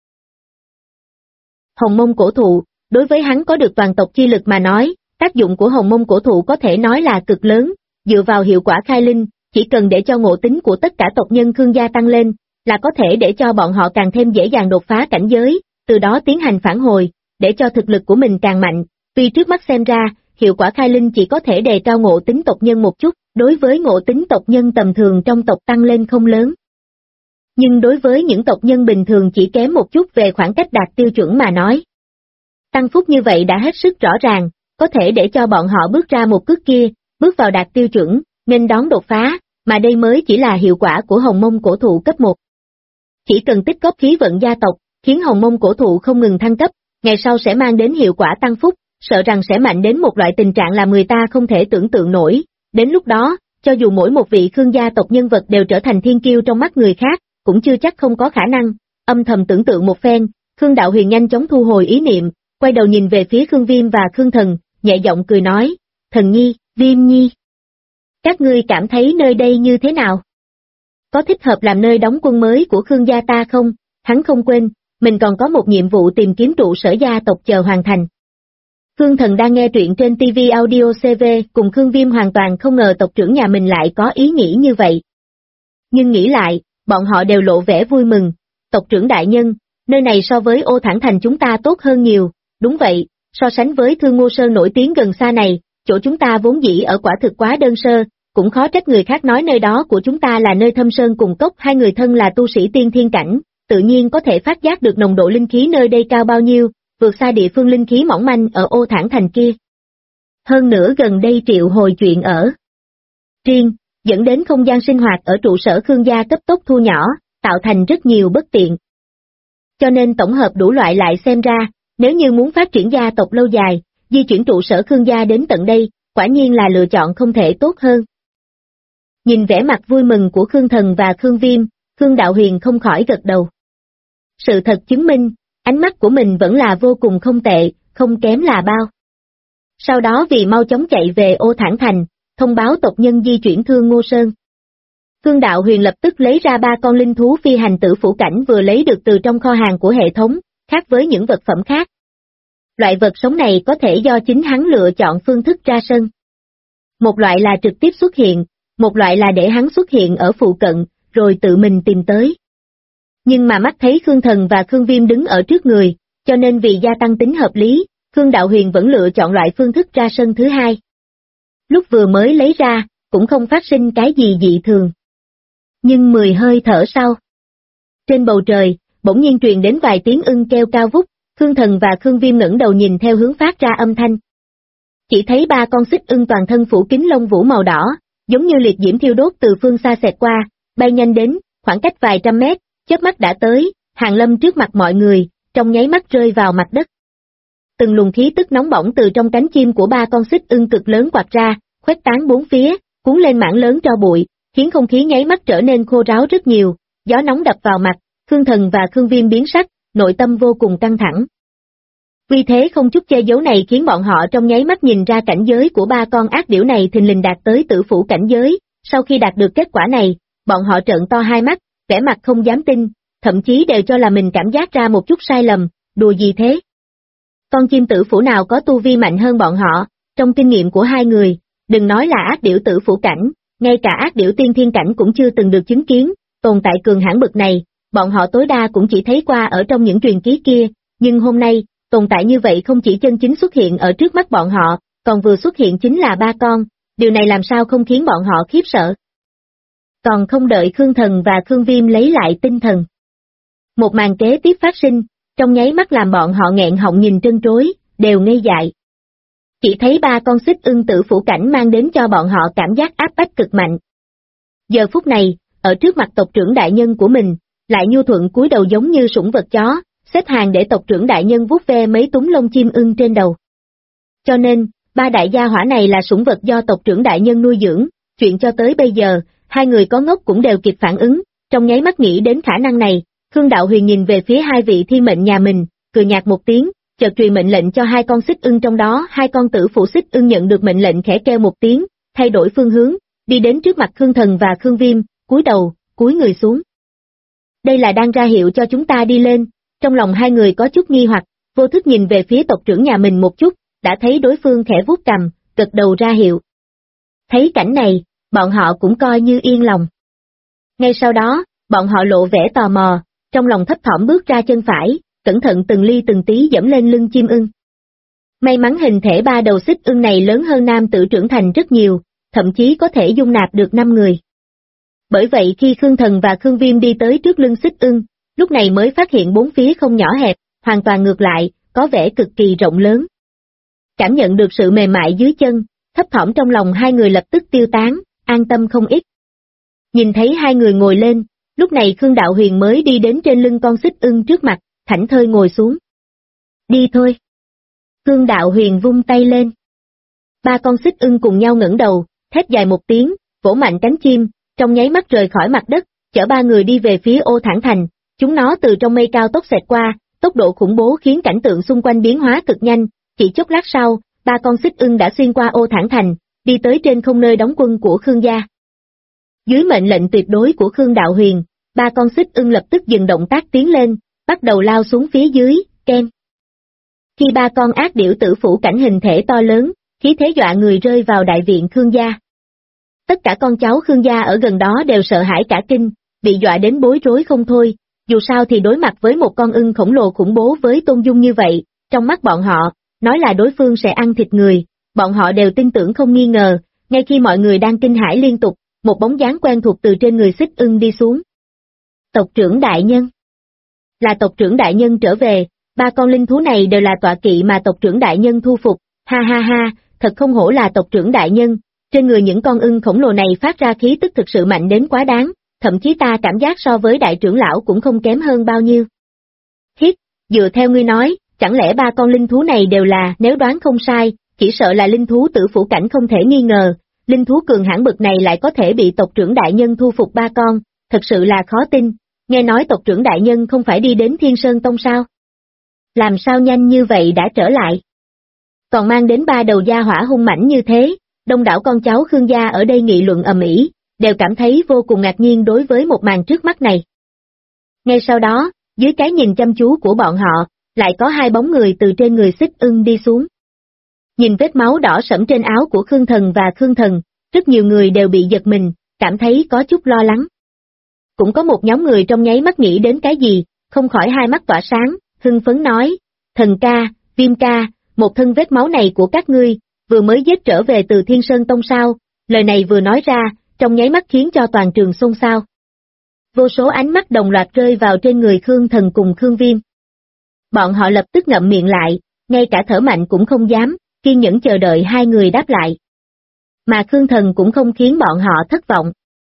Hồng mông cổ thụ, đối với hắn có được toàn tộc chi lực mà nói, tác dụng của hồng mông cổ thụ có thể nói là cực lớn, dựa vào hiệu quả khai linh, chỉ cần để cho ngộ tính của tất cả tộc nhân Khương gia tăng lên, là có thể để cho bọn họ càng thêm dễ dàng đột phá cảnh giới, từ đó tiến hành phản hồi, để cho thực lực của mình càng mạnh. Tuy trước mắt xem ra, hiệu quả khai linh chỉ có thể đề cao ngộ tính tộc nhân một chút, đối với ngộ tính tộc nhân tầm thường trong tộc tăng lên không lớn. Nhưng đối với những tộc nhân bình thường chỉ kém một chút về khoảng cách đạt tiêu chuẩn mà nói. Tăng phúc như vậy đã hết sức rõ ràng, có thể để cho bọn họ bước ra một cước kia, bước vào đạt tiêu chuẩn, nên đón đột phá, mà đây mới chỉ là hiệu quả của hồng mông cổ thụ cấp 1. Chỉ cần tích góp khí vận gia tộc, khiến hồng mông cổ thụ không ngừng thăng cấp, ngày sau sẽ mang đến hiệu quả tăng phúc, sợ rằng sẽ mạnh đến một loại tình trạng làm người ta không thể tưởng tượng nổi. Đến lúc đó, cho dù mỗi một vị Khương gia tộc nhân vật đều trở thành thiên kiêu trong mắt người khác, cũng chưa chắc không có khả năng. Âm thầm tưởng tượng một phen, Khương Đạo Huyền nhanh chóng thu hồi ý niệm, quay đầu nhìn về phía Khương Viêm và Khương Thần, nhẹ giọng cười nói, Thần Nhi, Viêm Nhi. Các ngươi cảm thấy nơi đây như thế nào? Có thích hợp làm nơi đóng quân mới của Khương gia ta không? Hắn không quên, mình còn có một nhiệm vụ tìm kiếm trụ sở gia tộc chờ hoàn thành. Khương Thần đang nghe truyện trên TV Audio CV, cùng Khương Viêm hoàn toàn không ngờ tộc trưởng nhà mình lại có ý nghĩ như vậy. Nhưng nghĩ lại, bọn họ đều lộ vẻ vui mừng, tộc trưởng đại nhân, nơi này so với Ô Thản Thành chúng ta tốt hơn nhiều, đúng vậy, so sánh với Thương Ngô Sơn nổi tiếng gần xa này, chỗ chúng ta vốn dĩ ở quả thực quá đơn sơ, cũng khó trách người khác nói nơi đó của chúng ta là nơi thâm sơn cùng cốc. Hai người thân là tu sĩ tiên thiên cảnh, tự nhiên có thể phát giác được nồng độ linh khí nơi đây cao bao nhiêu, vượt xa địa phương linh khí mỏng manh ở Ô Thản Thành kia. Hơn nữa gần đây triệu hồi chuyện ở riêng, dẫn đến không gian sinh hoạt ở trụ sở Khương gia cấp tốc thu nhỏ, tạo thành rất nhiều bất tiện. Cho nên tổng hợp đủ loại lại xem ra, nếu như muốn phát triển gia tộc lâu dài, di chuyển trụ sở Khương gia đến tận đây, quả nhiên là lựa chọn không thể tốt hơn. Nhìn vẻ mặt vui mừng của Khương Thần và Khương Viêm, Khương Đạo Huyền không khỏi gật đầu. Sự thật chứng minh, ánh mắt của mình vẫn là vô cùng không tệ, không kém là bao. Sau đó vì mau chóng chạy về Ô Thản Thành, thông báo tộc nhân di chuyển Thương Ngô Sơn. Khương Đạo Huyền lập tức lấy ra 3 con linh thú phi hành tử phủ cảnh vừa lấy được từ trong kho hàng của hệ thống, khác với những vật phẩm khác. Loại vật sống này có thể do chính hắn lựa chọn phương thức ra sân. Một loại là trực tiếp xuất hiện, một loại là để hắn xuất hiện ở phụ cận, rồi tự mình tìm tới. Nhưng mà mắt thấy Khương Thần và Khương Viêm đứng ở trước người, cho nên vì gia tăng tính hợp lý, Khương Đạo Huyền vẫn lựa chọn loại phương thức ra sân thứ hai. Lúc vừa mới lấy ra, cũng không phát sinh cái gì dị thường. Nhưng 10 hơi thở sau, trên bầu trời, bỗng nhiên truyền đến vài tiếng ưng kêu cao vút, Khương Thần và Khương Viêm ngẩng đầu nhìn theo hướng phát ra âm thanh. Chỉ thấy 3 con xích ưng toàn thân phủ kín lông vũ màu đỏ, giống như liệt diễm thiêu đốt từ phương xa xẹt qua, bay nhanh đến, khoảng cách vài trăm mét, chớp mắt đã tới, hàng lâm trước mặt mọi người, trong nháy mắt rơi vào mặt đất. Từng luồng khí tức nóng bỏng từ trong cánh chim của 3 con xích ưng cực lớn quạt ra, khuếch tán bốn phía, cuốn lên mảng lớn tro bụi, khiến không khí nháy mắt trở nên khô ráo rất nhiều, gió nóng đập vào mặt, Khương Thần và Khương Viêm biến sắc, nội tâm vô cùng căng thẳng. Vì thế không chút che giấu này khiến bọn họ trong nháy mắt nhìn ra cảnh giới của 3 con ác điểu này thình lình đạt tới tử phủ cảnh giới, sau khi đạt được kết quả này, bọn họ trợn to hai mắt, vẻ mặt không dám tin, thậm chí đều cho là mình cảm giác ra một chút sai lầm, đùa gì thế? Con chim tử phủ nào có tu vi mạnh hơn bọn họ, trong kinh nghiệm của hai người, đừng nói là ác điểu tử phủ cảnh, ngay cả ác điểu tiên thiên cảnh cũng chưa từng được chứng kiến, tồn tại cường hãn bậc này, bọn họ tối đa cũng chỉ thấy qua ở trong những truyền ký kia, nhưng hôm nay, tồn tại như vậy không chỉ chân chính xuất hiện ở trước mắt bọn họ, còn vừa xuất hiện chính là 3 con, điều này làm sao không khiến bọn họ khiếp sợ. Còn không đợi Khương Thần và Khương Viêm lấy lại tinh thần. Một màn kế tiếp phát sinh, trong nháy mắt làm bọn họ nghẹn họng nhìn trân trối, đều ngây dại. Chỉ thấy 3 con xích ưng tử phủ cảnh mang đến cho bọn họ cảm giác áp bách cực mạnh. Giờ phút này, ở trước mặt tộc trưởng đại nhân của mình, lại nhu thuận cúi đầu giống như sủng vật chó, xếp hàng để tộc trưởng đại nhân vuốt ve mấy túm lông chim ưng trên đầu. Cho nên, 3 đại gia hỏa này là sủng vật do tộc trưởng đại nhân nuôi dưỡng, chuyện cho tới bây giờ, 2 người có ngốc cũng đều kịp phản ứng, trong nháy mắt nghĩ đến khả năng này, Khương Đạo Huyền nhìn về phía 2 vị thiên mệnh nhà mình, cười nhạt một tiếng, chợt truyền mệnh lệnh cho 2 con xích ưng, trong đó 2 con tử phụ xích ưng nhận được mệnh lệnh khẽ kêu một tiếng, thay đổi phương hướng, đi đến trước mặt Khương Thần và Khương Viêm, cúi đầu, cúi người xuống. Đây là đang ra hiệu cho chúng ta đi lên, trong lòng 2 người có chút nghi hoặc, vô thức nhìn về phía tộc trưởng nhà mình một chút, đã thấy đối phương khẽ vuốt cằm, gật đầu ra hiệu. Thấy cảnh này, bọn họ cũng coi như yên lòng. Ngay sau đó, bọn họ lộ vẻ tò mò, trong lòng thấp thỏm bước ra chân phải, cẩn thận từng ly từng tí dẫm lên lưng chim ưng. May mắn hình thể 3 đầu xích ưng này lớn hơn nam tử trưởng thành rất nhiều, thậm chí có thể dung nạp được 5 người. Bởi vậy khi Khương Thần và Khương Viêm đi tới trước lưng xích ưng, lúc này mới phát hiện bốn phía không nhỏ hẹp, hoàn toàn ngược lại, có vẻ cực kỳ rộng lớn. Cảm nhận được sự mềm mại dưới chân, thấp thỏm trong lòng 2 người lập tức tiêu tán, an tâm không ít. Nhìn thấy 2 người ngồi lên, lúc này Khương Đạo Huyền mới đi đến trên lưng con xích ưng trước mặt, thảnh thơi ngồi xuống. Đi thôi. Khương Đạo Huyền vung tay lên. 3 con xích ưng cùng nhau ngẩng đầu, thét dài một tiếng, vỗ mạnh cánh chim, trong nháy mắt rời khỏi mặt đất, chở 3 người đi về phía Ô Thản Thành. Chúng nó từ trong mây cao tốc xẹt qua, tốc độ khủng bố khiến cảnh tượng xung quanh biến hóa cực nhanh, chỉ chốc lát sau, 3 con xích ưng đã xuyên qua Ô Thản Thành, đi tới trên không nơi đóng quân của Khương gia. Dưới mệnh lệnh tuyệt đối của Khương Đạo Huyền, 3 con xích ưng lập tức dừng động tác tiến lên, bắt đầu lao xuống phía dưới, ken. Khi 3 con ác điểu tử phủ cảnh hình thể to lớn, khí thế dọa người rơi vào đại viện Khương gia. Tất cả con cháu Khương gia ở gần đó đều sợ hãi cả kinh, bị dọa đến bối rối không thôi, dù sao thì đối mặt với một con ưng khổng lồ khủng bố với tôn dung như vậy, trong mắt bọn họ, nói là đối phương sẽ ăn thịt người, bọn họ đều tin tưởng không nghi ngờ, ngay khi mọi người đang kinh hãi liên tục, một bóng dáng quen thuộc từ trên người xích ưng đi xuống. Tộc trưởng đại nhân. Là tộc trưởng đại nhân trở về, 3 con linh thú này đều là tọa kỵ mà tộc trưởng đại nhân thu phục, ha ha ha, thật không hổ là tộc trưởng đại nhân, trên người những con ưng khổng lồ này phát ra khí tức thực sự mạnh đến quá đáng, thậm chí ta cảm giác so với đại trưởng lão cũng không kém hơn bao nhiêu. Hít, dựa theo ngươi nói, chẳng lẽ 3 con linh thú này đều là, nếu đoán không sai, chỉ sợ là linh thú tử phủ cảnh không thể nghi ngờ, linh thú cường hãn bực này lại có thể bị tộc trưởng đại nhân thu phục 3 con, thật sự là khó tin, nghe nói tộc trưởng đại nhân không phải đi đến Thiên Sơn Tông sao? Làm sao nhanh như vậy đã trở lại? Còn mang đến 3 đầu gia hỏa hung mãnh như thế, đông đảo con cháu Khương gia ở đây nghị luận ầm ĩ, đều cảm thấy vô cùng ngạc nhiên đối với một màn trước mắt này. Ngay sau đó, dưới cái nhìn chăm chú của bọn họ, lại có 2 bóng người từ trên người xích ưng đi xuống. Nhìn vết máu đỏ sẫm trên áo của Khương Thần và Khương Thần, rất nhiều người đều bị giật mình, cảm thấy có chút lo lắng. Cũng có một nhóm người trong nháy mắt nghĩ đến cái gì, không khỏi hai mắt tỏa sáng, hưng phấn nói, Thần ca, Viêm ca, một thân vết máu này của các ngươi, vừa mới giết trở về từ Thiên Sơn Tông sao, lời này vừa nói ra, trong nháy mắt khiến cho toàn trường xôn xao. Vô số ánh mắt đồng loạt rơi vào trên người Khương Thần cùng Khương Viêm. Bọn họ lập tức ngậm miệng lại, ngay cả thở mạnh cũng không dám, kiên nhẫn chờ đợi 2 người đáp lại. Mà Khương Thần cũng không khiến bọn họ thất vọng.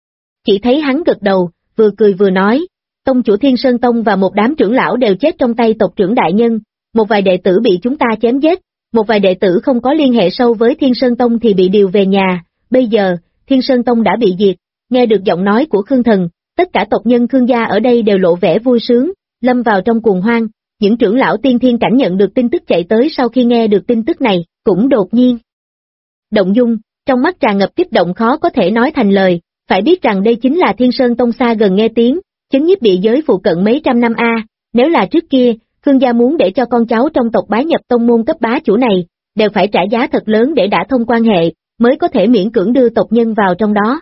Chỉ thấy hắn gật đầu, vừa cười vừa nói, tông chủ Thiên Sơn Tông và một đám trưởng lão đều chết trong tay tộc trưởng đại nhân, một vài đệ tử bị chúng ta chém giết, một vài đệ tử không có liên hệ sâu với Thiên Sơn Tông thì bị điều về nhà, bây giờ, Thiên Sơn Tông đã bị diệt, nghe được giọng nói của Khương Thần, tất cả tộc nhân Khương gia ở đây đều lộ vẻ vui sướng, lâm vào trong cuồng hoang, những trưởng lão tiên thiên cảnh nhận được tin tức chạy tới sau khi nghe được tin tức này, cũng đột nhiên động dung, trong mắt tràn ngập kích động khó có thể nói thành lời, phải biết rằng đây chính là Thiên Sơn Tông xa gần nghe tiếng, chấn nhiếp địa giới phụ cận mấy trăm năm nếu là trước kia, Khương gia muốn để cho con cháu trong tộc bái nhập tông môn cấp bá chủ này, đều phải trả giá thật lớn để đả thông quan hệ, mới có thể miễn cưỡng đưa tộc nhân vào trong đó.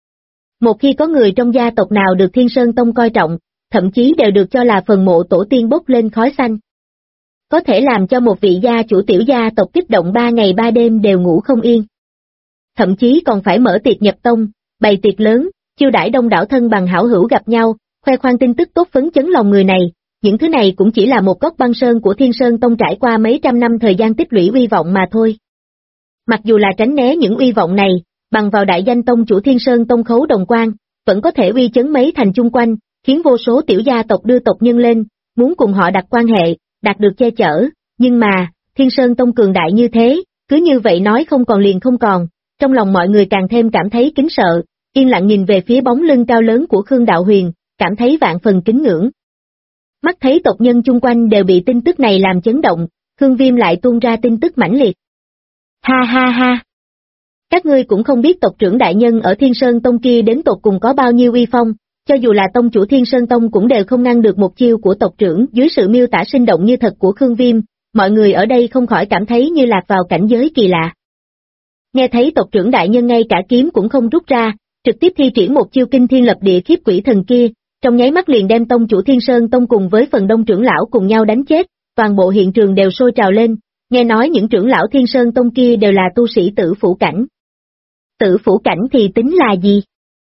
Một khi có người trong gia tộc nào được Thiên Sơn Tông coi trọng, thậm chí đều được cho là phần mộ tổ tiên bốc lên khói xanh. Có thể làm cho một vị gia chủ tiểu gia tộc kích động 3 ngày 3 đêm đều ngủ không yên. Thậm chí còn phải mở tiệc nhập tông, bày tiệc lớn, chiêu đãi đông đảo thân bằng hảo hữu gặp nhau, khoe khoang tin tức tốt phấn chấn lòng người này, những thứ này cũng chỉ là một góc băng sơn của Thiên Sơn Tông trải qua mấy trăm năm thời gian tích lũy uy vọng mà thôi. Mặc dù là tránh né những uy vọng này, bằng vào đại danh tông chủ Thiên Sơn Tông Khấu Đồng Quan, vẫn có thể uy chấn mấy thành chung quanh, khiến vô số tiểu gia tộc đưa tộc nhân lên, muốn cùng họ đặt quan hệ, đạt được che chở, nhưng mà, Thiên Sơn Tông cường đại như thế, cứ như vậy nói không còn liền không còn, trong lòng mọi người càng thêm cảm thấy kính sợ, yên lặng nhìn về phía bóng lưng cao lớn của Khương Đạo Huyền, cảm thấy vạn phần kính ngưỡng. Mắt thấy tộc nhân chung quanh đều bị tin tức này làm chấn động, Khương Viêm lại tuôn ra tin tức mãnh liệt. Ha ha ha! Các ngươi cũng không biết tộc trưởng đại nhân ở Thiên Sơn Tông kia đến tột cùng có bao nhiêu uy phong, cho dù là tông chủ Thiên Sơn Tông cũng đều không ngăn được một chiêu của tộc trưởng. Dưới sự miêu tả sinh động như thật của Khương Viêm, mọi người ở đây không khỏi cảm thấy như lạc vào cảnh giới kỳ lạ. Nghe thấy tộc trưởng đại nhân ngay cả kiếm cũng không rút ra, trực tiếp thi triển một chiêu kinh thiên lập địa khiếp quỷ thần kia, trong nháy mắt liền đem tông chủ Thiên Sơn Tông cùng với phần đông trưởng lão cùng nhau đánh chết, toàn bộ hiện trường đều sôi trào lên, nghe nói những trưởng lão Thiên Sơn Tông kia đều là tu sĩ tử phủ cảnh. Tử phủ cảnh thì tính là gì?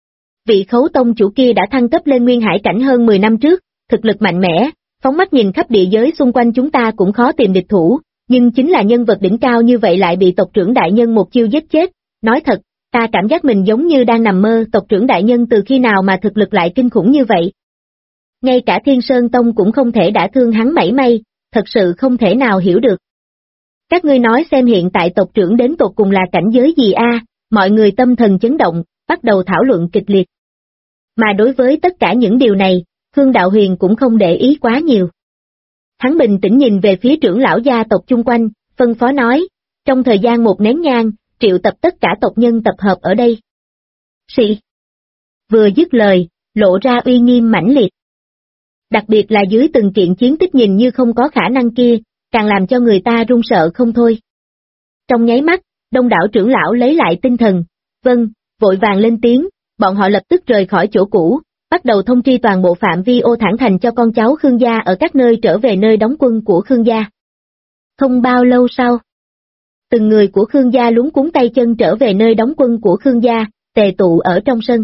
Vị Khấu tông chủ kia đã thăng cấp lên nguyên hải cảnh hơn 10 năm trước, thực lực mạnh mẽ, phóng mắt nhìn khắp địa giới xung quanh chúng ta cũng khó tìm địch thủ, nhưng chính là nhân vật đỉnh cao như vậy lại bị tộc trưởng đại nhân một chiêu giết chết, nói thật, ta cảm giác mình giống như đang nằm mơ. Tộc trưởng đại nhân từ khi nào mà thực lực lại kinh khủng như vậy? Ngay cả Thiên Sơn Tông cũng không thể đả thương hắn mảy may, thật sự không thể nào hiểu được. Các ngươi nói xem hiện tại tộc trưởng đến tột cùng là cảnh giới gì a? Mọi người tâm thần chấn động, bắt đầu thảo luận kịch liệt. Mà đối với tất cả những điều này, Khương Đạo Huyền cũng không để ý quá nhiều. Hắn bình tĩnh nhìn về phía trưởng lão gia tộc chung quanh, phân phó nói, trong thời gian một nén nhang, triệu tập tất cả tộc nhân tập hợp ở đây. Xì. Vừa dứt lời, lộ ra uy nghiêm mãnh liệt. Đặc biệt là dưới từng kiện chiến tích nhìn như không có khả năng kia, càng làm cho người ta run sợ không thôi. Trong nháy mắt, đông đảo trưởng lão lấy lại tinh thần, vâng, vội vàng lên tiếng, bọn họ lập tức rời khỏi chỗ cũ, bắt đầu thông tri toàn bộ phạm vi Ô Thản Thành cho con cháu Khương gia ở các nơi trở về nơi đóng quân của Khương gia. Không bao lâu sau, từng người của Khương gia luống cuống tay chân trở về nơi đóng quân của Khương gia, tề tụ ở trong sân.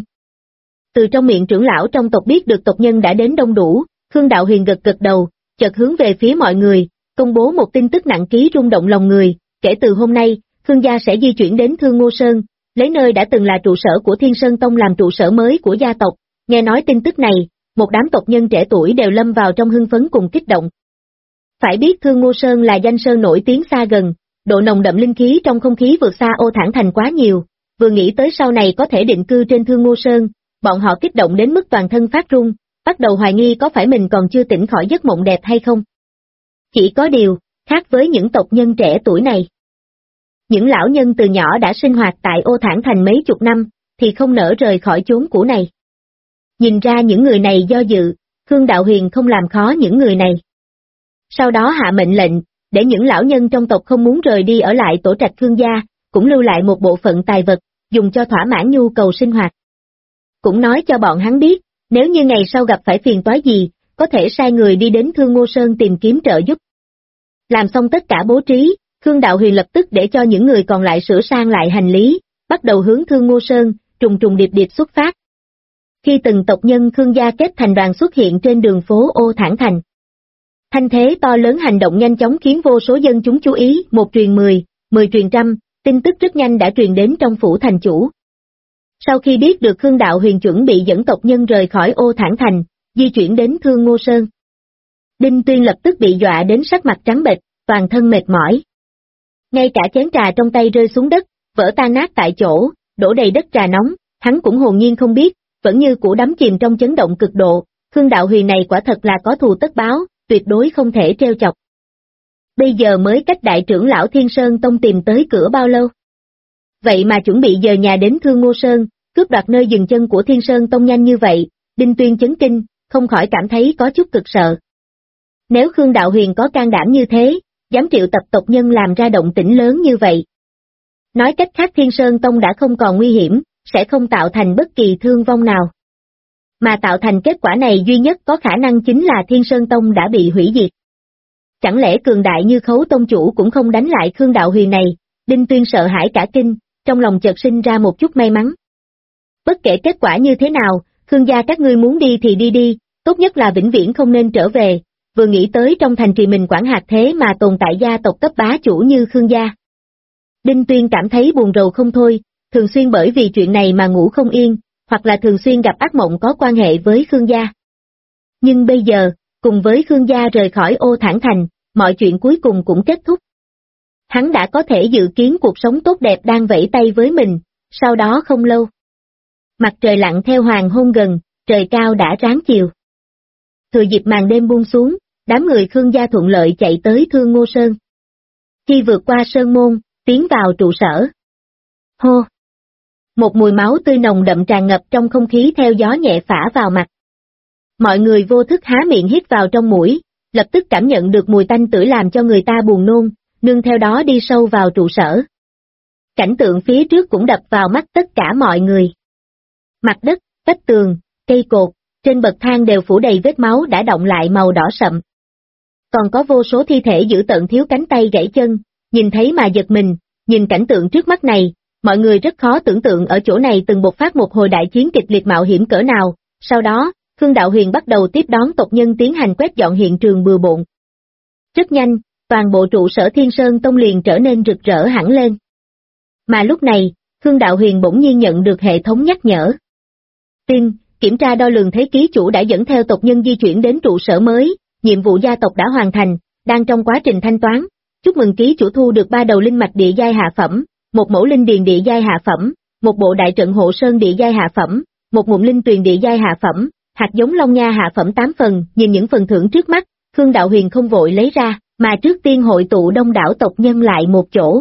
Từ trong miệng trưởng lão trong tộc biết được tộc nhân đã đến đông đủ, Khương Đạo Huyền gật gật đầu, chợt hướng về phía mọi người, công bố một tin tức nặng ký rung động lòng người, kể từ hôm nay, Khương gia sẽ di chuyển đến Thương Ngô Sơn, lấy nơi đã từng là trụ sở của Thiên Sơn Tông làm trụ sở mới của gia tộc. Nghe nói tin tức này, một đám tộc nhân trẻ tuổi đều lâm vào trong hưng phấn cùng kích động. Phải biết Thương Ngô Sơn là danh sơn nổi tiếng xa gần, độ nồng đậm linh khí trong không khí vượt xa Ô Thản Thành quá nhiều, vừa nghĩ tới sau này có thể định cư trên Thương Ngô Sơn, bọn họ kích động đến mức toàn thân phát run, bắt đầu hoài nghi có phải mình còn chưa tỉnh khỏi giấc mộng đẹp hay không. Chỉ có điều, khác với những tộc nhân trẻ tuổi này. Những lão nhân từ nhỏ đã sinh hoạt tại Ô Thản Thành mấy chục năm, thì không nỡ rời khỏi chốn cũ này. Nhìn ra những người này do dự, Khương Đạo Huyền không làm khó những người này. Sau đó hạ mệnh lệnh, để những lão nhân trong tộc không muốn rời đi ở lại tổ trạch Khương gia, cũng lưu lại một bộ phận tài vật, dùng cho thỏa mãn nhu cầu sinh hoạt. Cũng nói cho bọn hắn biết, nếu như ngày sau gặp phải phiền toái gì, có thể sai người đi đến Thương Ngô Sơn tìm kiếm trợ giúp. Làm xong tất cả bố trí, Khương Đạo Huyền lập tức để cho những người còn lại sửa sang lại hành lý, bắt đầu hướng Thương Ngô Sơn, trùng trùng điệp điệp xuất phát. Khi từng tộc nhân Khương gia kết thành đoàn xuất hiện trên đường phố Ô Thản Thành. Thanh thế to lớn hành động nhanh chóng khiến vô số dân chúng chú ý, một truyền 10, 10 truyền trăm, tin tức rất nhanh đã truyền đến trong phủ thành chủ. Sau khi biết được Khương Đạo Huyền chuẩn bị dẫn tộc nhân rời khỏi Ô Thản Thành, di chuyển đến Thương Ngô Sơn. Đinh Tuyên lập tức bị dọa đến sắc mặt trắng bệch, toàn thân mệt mỏi. Ngay cả chén trà trong tay rơi xuống đất, vỡ tan nát tại chỗ, đổ đầy đất trà nóng, hắn cũng hồn nhiên không biết, vẫn như cũ đắm chìm trong chấn động cực độ, Khương Đạo Huyền này quả thật là có thù tất báo, tuyệt đối không thể trêu chọc. Bây giờ mới cách đại trưởng lão Thiên Sơn Tông tìm tới cửa bao lâu? Vậy mà chuẩn bị dời nhà đến Thương Ngô Sơn, cướp đoạt nơi dừng chân của Thiên Sơn Tông nhanh như vậy, Đinh Tuyên chấn kinh, không khỏi cảm thấy có chút cực sợ. Nếu Khương Đạo Huyền có can đảm như thế, dám triệu tập tộc nhân làm ra động tĩnh lớn như vậy. Nói cách khác Thiên Sơn Tông đã không còn nguy hiểm, sẽ không tạo thành bất kỳ thương vong nào. Mà tạo thành kết quả này duy nhất có khả năng chính là Thiên Sơn Tông đã bị hủy diệt. Chẳng lẽ cường đại như Khấu tông chủ cũng không đánh lại Khương Đạo Huyền này? Đinh Tuyên sợ hãi cả kinh, trong lòng chợt sinh ra một chút may mắn. Bất kể kết quả như thế nào, Khương gia các ngươi muốn đi thì đi, tốt nhất là vĩnh viễn không nên trở về. Vừa nghĩ tới trong thành trì mình quản hạt thế mà tồn tại gia tộc cấp bá chủ như Khương gia. Đinh Tuyên cảm thấy buồn rầu không thôi, thường xuyên bởi vì chuyện này mà ngủ không yên, hoặc là thường xuyên gặp ác mộng có quan hệ với Khương gia. Nhưng bây giờ, cùng với Khương gia rời khỏi Ô Thản Thành, mọi chuyện cuối cùng cũng kết thúc. Hắn đã có thể dự kiến cuộc sống tốt đẹp đang vẫy tay với mình, sau đó không lâu. Mặt trời lặn theo hoàng hôn gần, trời cao đã ráng chiều. Thừa dịp màn đêm buông xuống, đám người Khương gia thuận lợi chạy tới Thương Ngô Sơn. Khi vượt qua sơn môn, tiến vào trụ sở. Hô! Một mùi máu tươi nồng đậm tràn ngập trong không khí theo gió nhẹ phả vào mặt. Mọi người vô thức há miệng hít vào trong mũi, lập tức cảm nhận được mùi tanh tưởi làm cho người ta buồn nôn, nương theo đó đi sâu vào trụ sở. Cảnh tượng phía trước cũng đập vào mắt tất cả mọi người. Mặt đất, vách tường, cây cột, trên bậc thang đều phủ đầy vết máu đã đọng lại màu đỏ sậm. Còn có vô số thi thể dữ tợn thiếu cánh tay gãy chân, nhìn thấy mà giật mình, nhìn cảnh tượng trước mắt này, mọi người rất khó tưởng tượng ở chỗ này từng bộc phát một hồi đại chiến kịch liệt mạo hiểm cỡ nào. Sau đó, Khương Đạo Huyền bắt đầu tiếp đón tộc nhân tiến hành quét dọn hiện trường bừa bộn. Rất nhanh, toàn bộ trụ sở Thiên Sơn Tông liền trở nên rực rỡ hẳn lên. Mà lúc này, Khương Đạo Huyền bỗng nhiên nhận được hệ thống nhắc nhở. Tin, kiểm tra đo lường thấy ký chủ đã dẫn theo tộc nhân di chuyển đến trụ sở mới, nhiệm vụ gia tộc đã hoàn thành, đang trong quá trình thanh toán. Chúc mừng ký chủ thu được 3 đầu linh mạch địa giai hạ phẩm, một mẫu linh điền địa giai hạ phẩm, một bộ đại trận hộ sơn địa giai hạ phẩm, một ngụm linh tuyền địa giai hạ phẩm, hạt giống long nha hạ phẩm 8 phần. Nhìn những phần thưởng trước mắt, Khương Đạo Huyền không vội lấy ra, mà trước tiên hội tụ đông đảo tộc nhân lại một chỗ.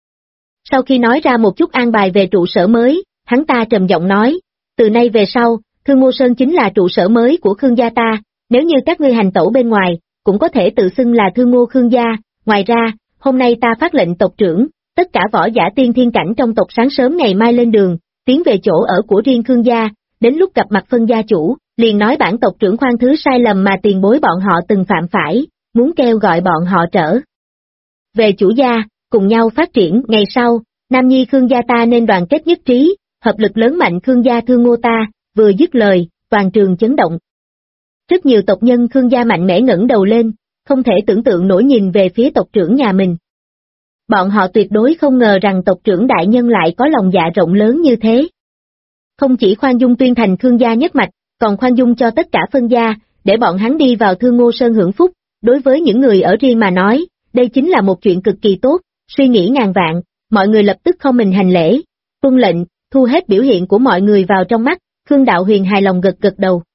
Sau khi nói ra một chút an bài về trụ sở mới, hắn ta trầm giọng nói, từ nay về sau, Thương Ngô Sơn chính là trụ sở mới của Khương gia ta, nếu như các ngươi hành tẩu bên ngoài, cũng có thể tự xưng là Thương Ngô Khương gia. Ngoài ra, hôm nay ta phát lệnh tộc trưởng, tất cả võ giả tiên thiên cảnh trong tộc sáng sớm ngày mai lên đường, tiến về chỗ ở của riêng Khương gia, đến lúc gặp mặt phân gia chủ, liền nói bản tộc trưởng khoan thứ sai lầm mà tiền bối bọn họ từng phạm phải, muốn kêu gọi bọn họ trở về chủ gia, cùng nhau phát triển. Ngày sau, Nam Nhi Khương gia ta nên đoàn kết nhất trí, hợp lực lớn mạnh Khương gia Thương Ngô ta. Vừa dứt lời, toàn trường chấn động. Rất nhiều tộc nhân Khương gia mạnh mẽ ngẩng đầu lên, không thể tưởng tượng nổi nhìn về phía tộc trưởng nhà mình. Bọn họ tuyệt đối không ngờ rằng tộc trưởng đại nhân lại có lòng dạ rộng lớn như thế. Không chỉ khoan dung tuyên thành Khương gia nhất mạch, còn khoan dung cho tất cả phân gia, để bọn hắn đi vào Thương Ngô Sơn hưởng phúc. Đối với những người ở riêng mà nói, đây chính là một chuyện cực kỳ tốt. Suy nghĩ ngàn vạn, mọi người lập tức không mình hành lễ, tuân lệnh, thu hết biểu hiện của mọi người vào trong mắt. Khương Đạo Huyền hài lòng gật gật đầu.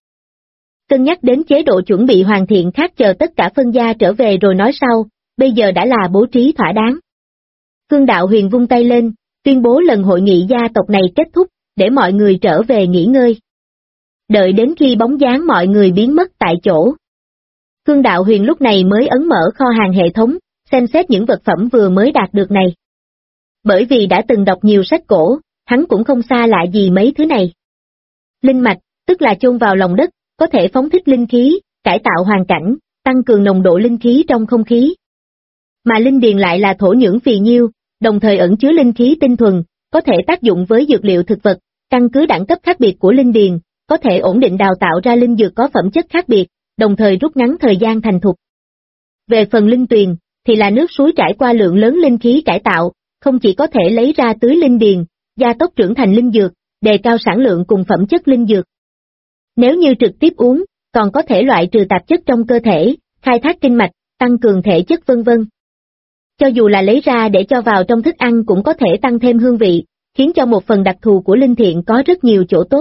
Cân nhắc đến chế độ chuẩn bị hoàn thiện khác chờ tất cả phân gia trở về rồi nói sau, bây giờ đã là bố trí thỏa đáng. Khương Đạo Huyền vung tay lên, tuyên bố lần hội nghị gia tộc này kết thúc, để mọi người trở về nghỉ ngơi. Đợi đến khi bóng dáng mọi người biến mất tại chỗ. Khương Đạo Huyền lúc này mới ấn mở kho hàng hệ thống, xem xét những vật phẩm vừa mới đạt được này. Bởi vì đã từng đọc nhiều sách cổ, hắn cũng không xa lạ gì mấy thứ này. Linh mạch, tức là chôn vào lòng đất, có thể phóng thích linh khí, cải tạo hoàn cảnh, tăng cường nồng độ linh khí trong không khí. Mà linh điền lại là thổ nhưỡng phì nhiêu, đồng thời ẩn chứa linh khí tinh thuần, có thể tác dụng với dược liệu thực vật, căn cứ đẳng cấp khác biệt của linh điền, có thể ổn định đào tạo ra linh dược có phẩm chất khác biệt, đồng thời rút ngắn thời gian thành thục. Về phần linh tuyền, thì là nước suối trải qua lượng lớn linh khí cải tạo, không chỉ có thể lấy ra tưới linh điền, gia tốc trưởng thành linh dược, đề cao sản lượng cùng phẩm chất linh dược. Nếu như trực tiếp uống, còn có thể loại trừ tạp chất trong cơ thể, khai thác kinh mạch, tăng cường thể chất vân vân. Cho dù là lấy ra để cho vào trong thức ăn cũng có thể tăng thêm hương vị, khiến cho một phần đặc thù của linh thiện có rất nhiều chỗ tốt.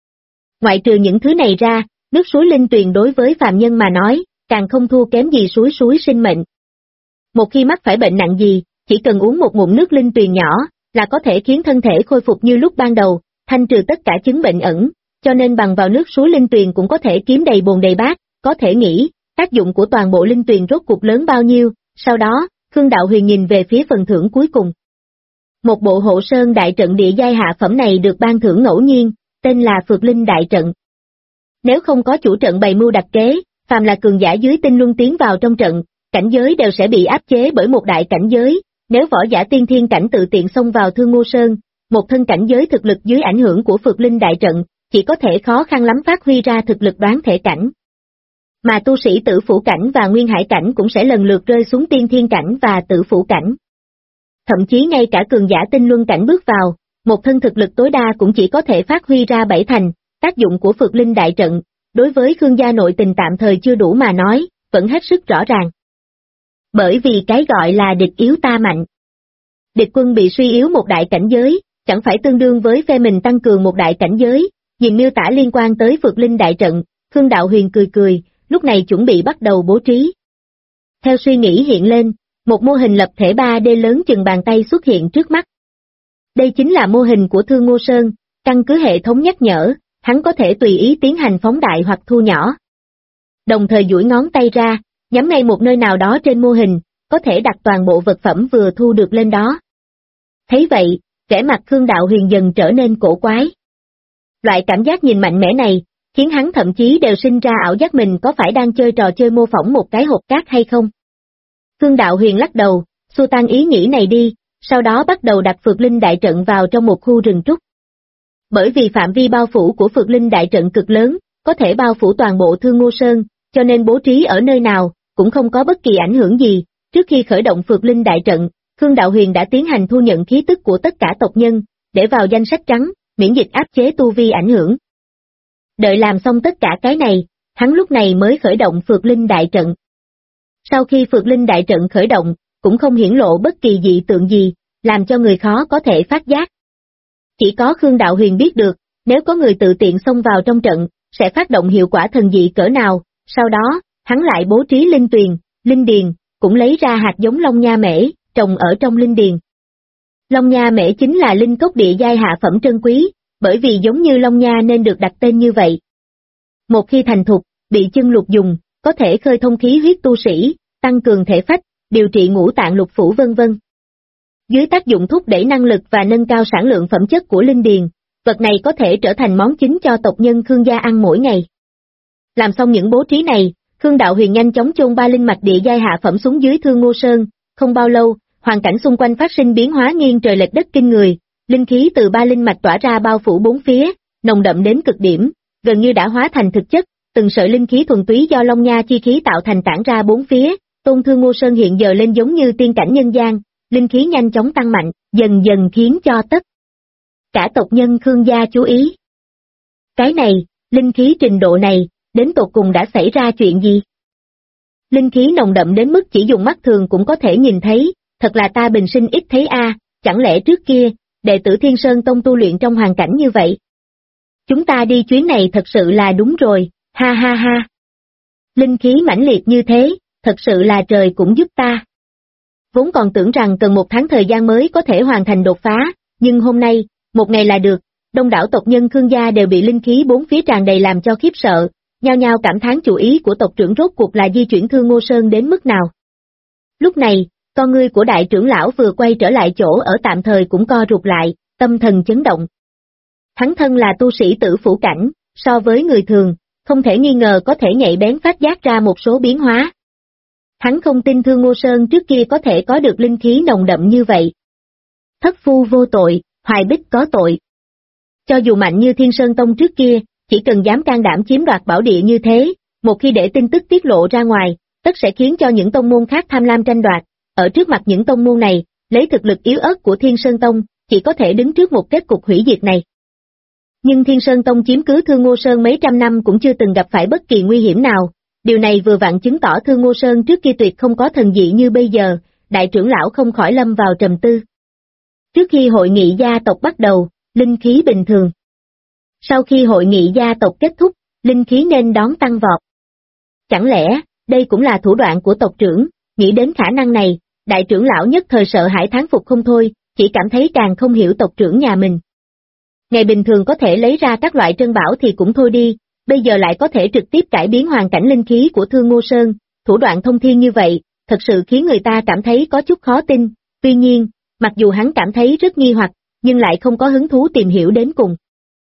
Ngoại trừ những thứ này ra, nước suối linh tuyền đối với phàm nhân mà nói, càng không thua kém gì suối sinh mệnh. Một khi mắc phải bệnh nặng gì, chỉ cần uống một ngụm nước linh tuyền nhỏ, là có thể khiến thân thể khôi phục như lúc ban đầu, thanh trừ tất cả chứng bệnh ẩn, cho nên bằng vào nước suối linh tuyền cũng có thể kiếm đầy bồn đầy bát, có thể nghĩ, tác dụng của toàn bộ linh tuyền rốt cuộc lớn bao nhiêu. Sau đó, Khương Đạo Huyền nhìn về phía phần thưởng cuối cùng. Một bộ hộ sơn đại trận địa giai hạ phẩm này được ban thưởng ngẫu nhiên, tên là Phược Linh Đại Trận. Nếu không có chủ trận bày mưu đặc kế, phàm là cường giả dưới tinh luân tiến vào trong trận, cảnh giới đều sẽ bị áp chế bởi một đại cảnh giới. Nếu võ giả tiên thiên cảnh tự tiện xông vào Thương Ngô Sơn, một thân cảnh giới thực lực dưới ảnh hưởng của Phược Linh đại trận, chỉ có thể khó khăn lắm phát huy ra thực lực đoán thể cảnh. Mà tu sĩ tử phủ cảnh và nguyên hải cảnh cũng sẽ lần lượt rơi xuống tiên thiên cảnh và tử phủ cảnh. Thậm chí ngay cả cường giả tinh luân cảnh bước vào, một thân thực lực tối đa cũng chỉ có thể phát huy ra 7 thành, tác dụng của Phược Linh đại trận, đối với Khương gia nội tình tạm thời chưa đủ mà nói, vẫn hết sức rõ ràng. Bởi vì cái gọi là địch yếu ta mạnh. Địch quân bị suy yếu một đại cảnh giới, chẳng phải tương đương với phe mình tăng cường một đại cảnh giới, nhìn miêu tả liên quan tới Phược Linh đại trận, Khương Đạo Huyền cười cười, lúc này chuẩn bị bắt đầu bố trí. Theo suy nghĩ hiện lên, một mô hình lập thể 3D lớn chừng bàn tay xuất hiện trước mắt. Đây chính là mô hình của Thương Ngô Sơn, căn cứ hệ thống nhắc nhở, hắn có thể tùy ý tiến hành phóng đại hoặc thu nhỏ. Đồng thời duỗi ngón tay ra, nhắm ngay một nơi nào đó trên mô hình, có thể đặt toàn bộ vật phẩm vừa thu được lên đó. Thấy vậy, vẻ mặt Khương Đạo Huyền dần trở nên cổ quái. Loại cảm giác nhìn mạnh mẽ này, khiến hắn thậm chí đều sinh ra ảo giác mình có phải đang chơi trò chơi mô phỏng một cái hộp cát hay không. Khương Đạo Huyền lắc đầu, xua tan ý nghĩ này đi, sau đó bắt đầu đặt Phược Linh đại trận vào trong một khu rừng trúc. Bởi vì phạm vi bao phủ của Phược Linh đại trận cực lớn, có thể bao phủ toàn bộ Thương Ngô Sơn, cho nên bố trí ở nơi nào, cũng không có bất kỳ ảnh hưởng gì. Trước khi khởi động Phược Linh đại trận, Khương Đạo Huyền đã tiến hành thu nhận khí tức của tất cả tộc nhân, để vào danh sách trắng, miễn dịch áp chế tu vi ảnh hưởng. Đợi làm xong tất cả cái này, hắn lúc này mới khởi động Phược Linh đại trận. Sau khi Phược Linh đại trận khởi động, cũng không hiển lộ bất kỳ dị tượng gì, làm cho người khó có thể phát giác. Chỉ có Khương Đạo Huyền biết được, nếu có người tự tiện xông vào trong trận, sẽ phát động hiệu quả thần dị cỡ nào, sau đó, hắn lại bố trí linh tuyền, linh điền, cũng lấy ra hạt giống Long Nha Mễ, trồng ở trong linh điền. Long Nha Mễ chính là linh cốc địa giai hạ phẩm trân quý, bởi vì giống như Long Nha nên được đặt tên như vậy. Một khi thành thục, bị chân lục dùng, có thể khơi thông khí huyết tu sĩ, tăng cường thể phách, điều trị ngũ tạng lục phủ vân vân. Dưới tác dụng thúc đẩy năng lực và nâng cao sản lượng phẩm chất của linh điền, vật này có thể trở thành món chính cho tộc nhân Khương gia ăn mỗi ngày. Làm xong những bố trí này, Khương Đạo Huyền nhanh chóng chôn 3 linh mạch địa giai hạ phẩm xuống dưới Thương Ngô Sơn, không bao lâu, hoàn cảnh xung quanh phát sinh biến hóa nghiêng trời lệch đất kinh người, linh khí từ 3 linh mạch tỏa ra bao phủ bốn phía, nồng đậm đến cực điểm, gần như đã hóa thành thực chất, từng sợi linh khí thuần túy do Long Nha chi khí tạo thành tản ra bốn phía, Tôn Thương Ngô Sơn hiện giờ lên giống như tiên cảnh nhân gian, linh khí nhanh chóng tăng mạnh, dần dần khiến cho tất cả tộc nhân Khương gia chú ý. Cái này, linh khí trình độ này, đến tột cùng đã xảy ra chuyện gì? Linh khí nồng đậm đến mức chỉ dùng mắt thường cũng có thể nhìn thấy, thật là ta bình sinh ít thấy chẳng lẽ trước kia, đệ tử Thiên Sơn Tông tu luyện trong hoàn cảnh như vậy? Chúng ta đi chuyến này thật sự là đúng rồi, ha ha ha. Linh khí mãnh liệt như thế, thật sự là trời cũng giúp ta. Vốn còn tưởng rằng cần 1 tháng thời gian mới có thể hoàn thành đột phá, nhưng hôm nay, một ngày là được, đông đảo tộc nhân Khương gia đều bị linh khí bốn phía tràn đầy làm cho khiếp sợ, nhao nhao cảm thán chủ ý của tộc trưởng rốt cuộc là di chuyển Thương Ngô Sơn đến mức nào. Lúc này, con ngươi của đại trưởng lão vừa quay trở lại chỗ ở tạm thời cũng co rụt lại, tâm thần chấn động. Hắn thân là tu sĩ tử phủ cảnh, so với người thường, không thể nghi ngờ có thể nhạy bén phát giác ra một số biến hóa. Hắn không tin Thương Ngô Sơn trước kia có thể có được linh khí nồng đậm như vậy. Thất phu vô tội, Hoài Bích có tội. Cho dù mạnh như Thiên Sơn Tông trước kia, chỉ cần dám can đảm chiếm đoạt bảo địa như thế, một khi để tin tức tiết lộ ra ngoài, tất sẽ khiến cho những tông môn khác tham lam tranh đoạt. Ở trước mặt những tông môn này, lấy thực lực yếu ớt của Thiên Sơn Tông, chỉ có thể đứng trước một kết cục hủy diệt này. Nhưng Thiên Sơn Tông chiếm cứ Thương Ngô Sơn mấy trăm năm cũng chưa từng gặp phải bất kỳ nguy hiểm nào, điều này vừa vặn chứng tỏ Thương Ngô Sơn trước kia tuyệt không có thần dị như bây giờ, đại trưởng lão không khỏi lâm vào trầm tư. Trước khi hội nghị gia tộc bắt đầu, linh khí bình thường. Sau khi hội nghị gia tộc kết thúc, linh khí nên đón tăng vọt. Chẳng lẽ, đây cũng là thủ đoạn của tộc trưởng, nghĩ đến khả năng này, đại trưởng lão nhất thời sợ hãi thán phục không thôi, chỉ cảm thấy càng không hiểu tộc trưởng nhà mình. Ngày bình thường có thể lấy ra các loại trân bảo thì cũng thôi đi, bây giờ lại có thể trực tiếp cải biến hoàn cảnh linh khí của Thương Ngô Sơn, thủ đoạn thông thiên như vậy, thật sự khiến người ta cảm thấy có chút khó tin, tuy nhiên, mặc dù hắn cảm thấy rất nghi hoặc, nhưng lại không có hứng thú tìm hiểu đến cùng.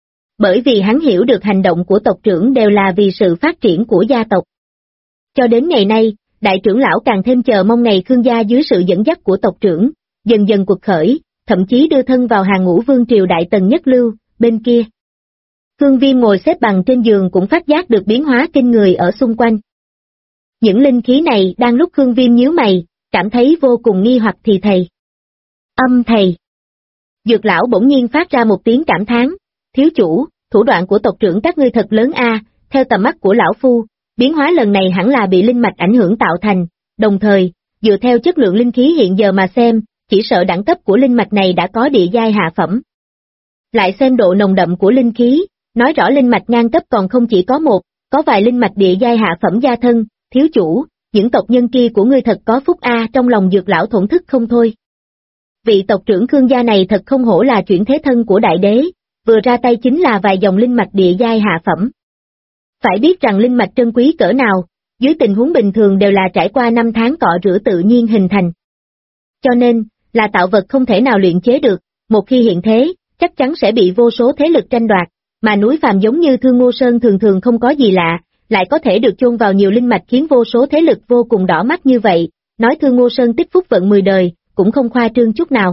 Bởi vì hắn hiểu được hành động của tộc trưởng đều là vì sự phát triển của gia tộc. Cho đến ngày nay, đại trưởng lão càng thêm chờ mong ngày Khương gia dưới sự dẫn dắt của tộc trưởng, dần dần quật khởi, thậm chí đưa thân vào hàng ngũ vương triều đại tần nhất lưu, bên kia. Khương Viêm ngồi xếp bằng trên giường cũng phát giác được biến hóa kinh người ở xung quanh. Những linh khí này đang lúc Khương Viêm nhíu mày, cảm thấy vô cùng nghi hoặc thì thầy. Thầy. Dược lão bỗng nhiên phát ra một tiếng cảm thán, thiếu chủ, thủ đoạn của tộc trưởng các ngươi thật lớn a. Theo tầm mắt của lão phu, biến hóa lần này hẳn là bị linh mạch ảnh hưởng tạo thành, đồng thời, dựa theo chất lượng linh khí hiện giờ mà xem, chỉ sợ đẳng cấp của linh mạch này đã có địa giai hạ phẩm. Lại xem độ nồng đậm của linh khí, nói rõ linh mạch ngang cấp còn không chỉ có một, có vài linh mạch địa giai hạ phẩm gia thân, thiếu chủ, những tộc nhân kia của ngươi thật có phúc a. Trong lòng dược lão thổn thức không thôi. Vị tộc trưởng Khương gia này thật không hổ là chuyển thế thân của đại đế, vừa ra tay chính là vài dòng linh mạch địa giai hạ phẩm. Phải biết rằng linh mạch trân quý cỡ nào, dưới tình huống bình thường đều là trải qua 5 tháng cọ rửa tự nhiên hình thành. Cho nên, là tạo vật không thể nào luyện chế được, một khi hiện thế, chắc chắn sẽ bị vô số thế lực tranh đoạt, mà núi phàm giống như Thương Ngô Sơn thường thường không có gì lạ, lại có thể được chôn vào nhiều linh mạch khiến vô số thế lực vô cùng đỏ mắt như vậy, nói Thương Ngô Sơn tích phúc vận 10 đời, cũng không khoa trương chút nào.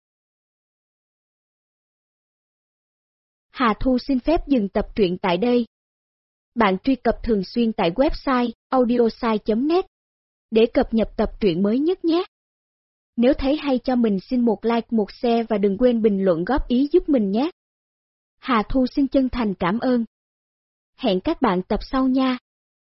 Hà Thu xin phép dừng tập truyện tại đây. Bạn truy cập thường xuyên tại website audiosai.net để cập nhật tập truyện mới nhất nhé. Nếu thấy hay cho mình xin một like một share và đừng quên bình luận góp ý giúp mình nhé. Hà Thu xin chân thành cảm ơn. Hẹn các bạn tập sau nha.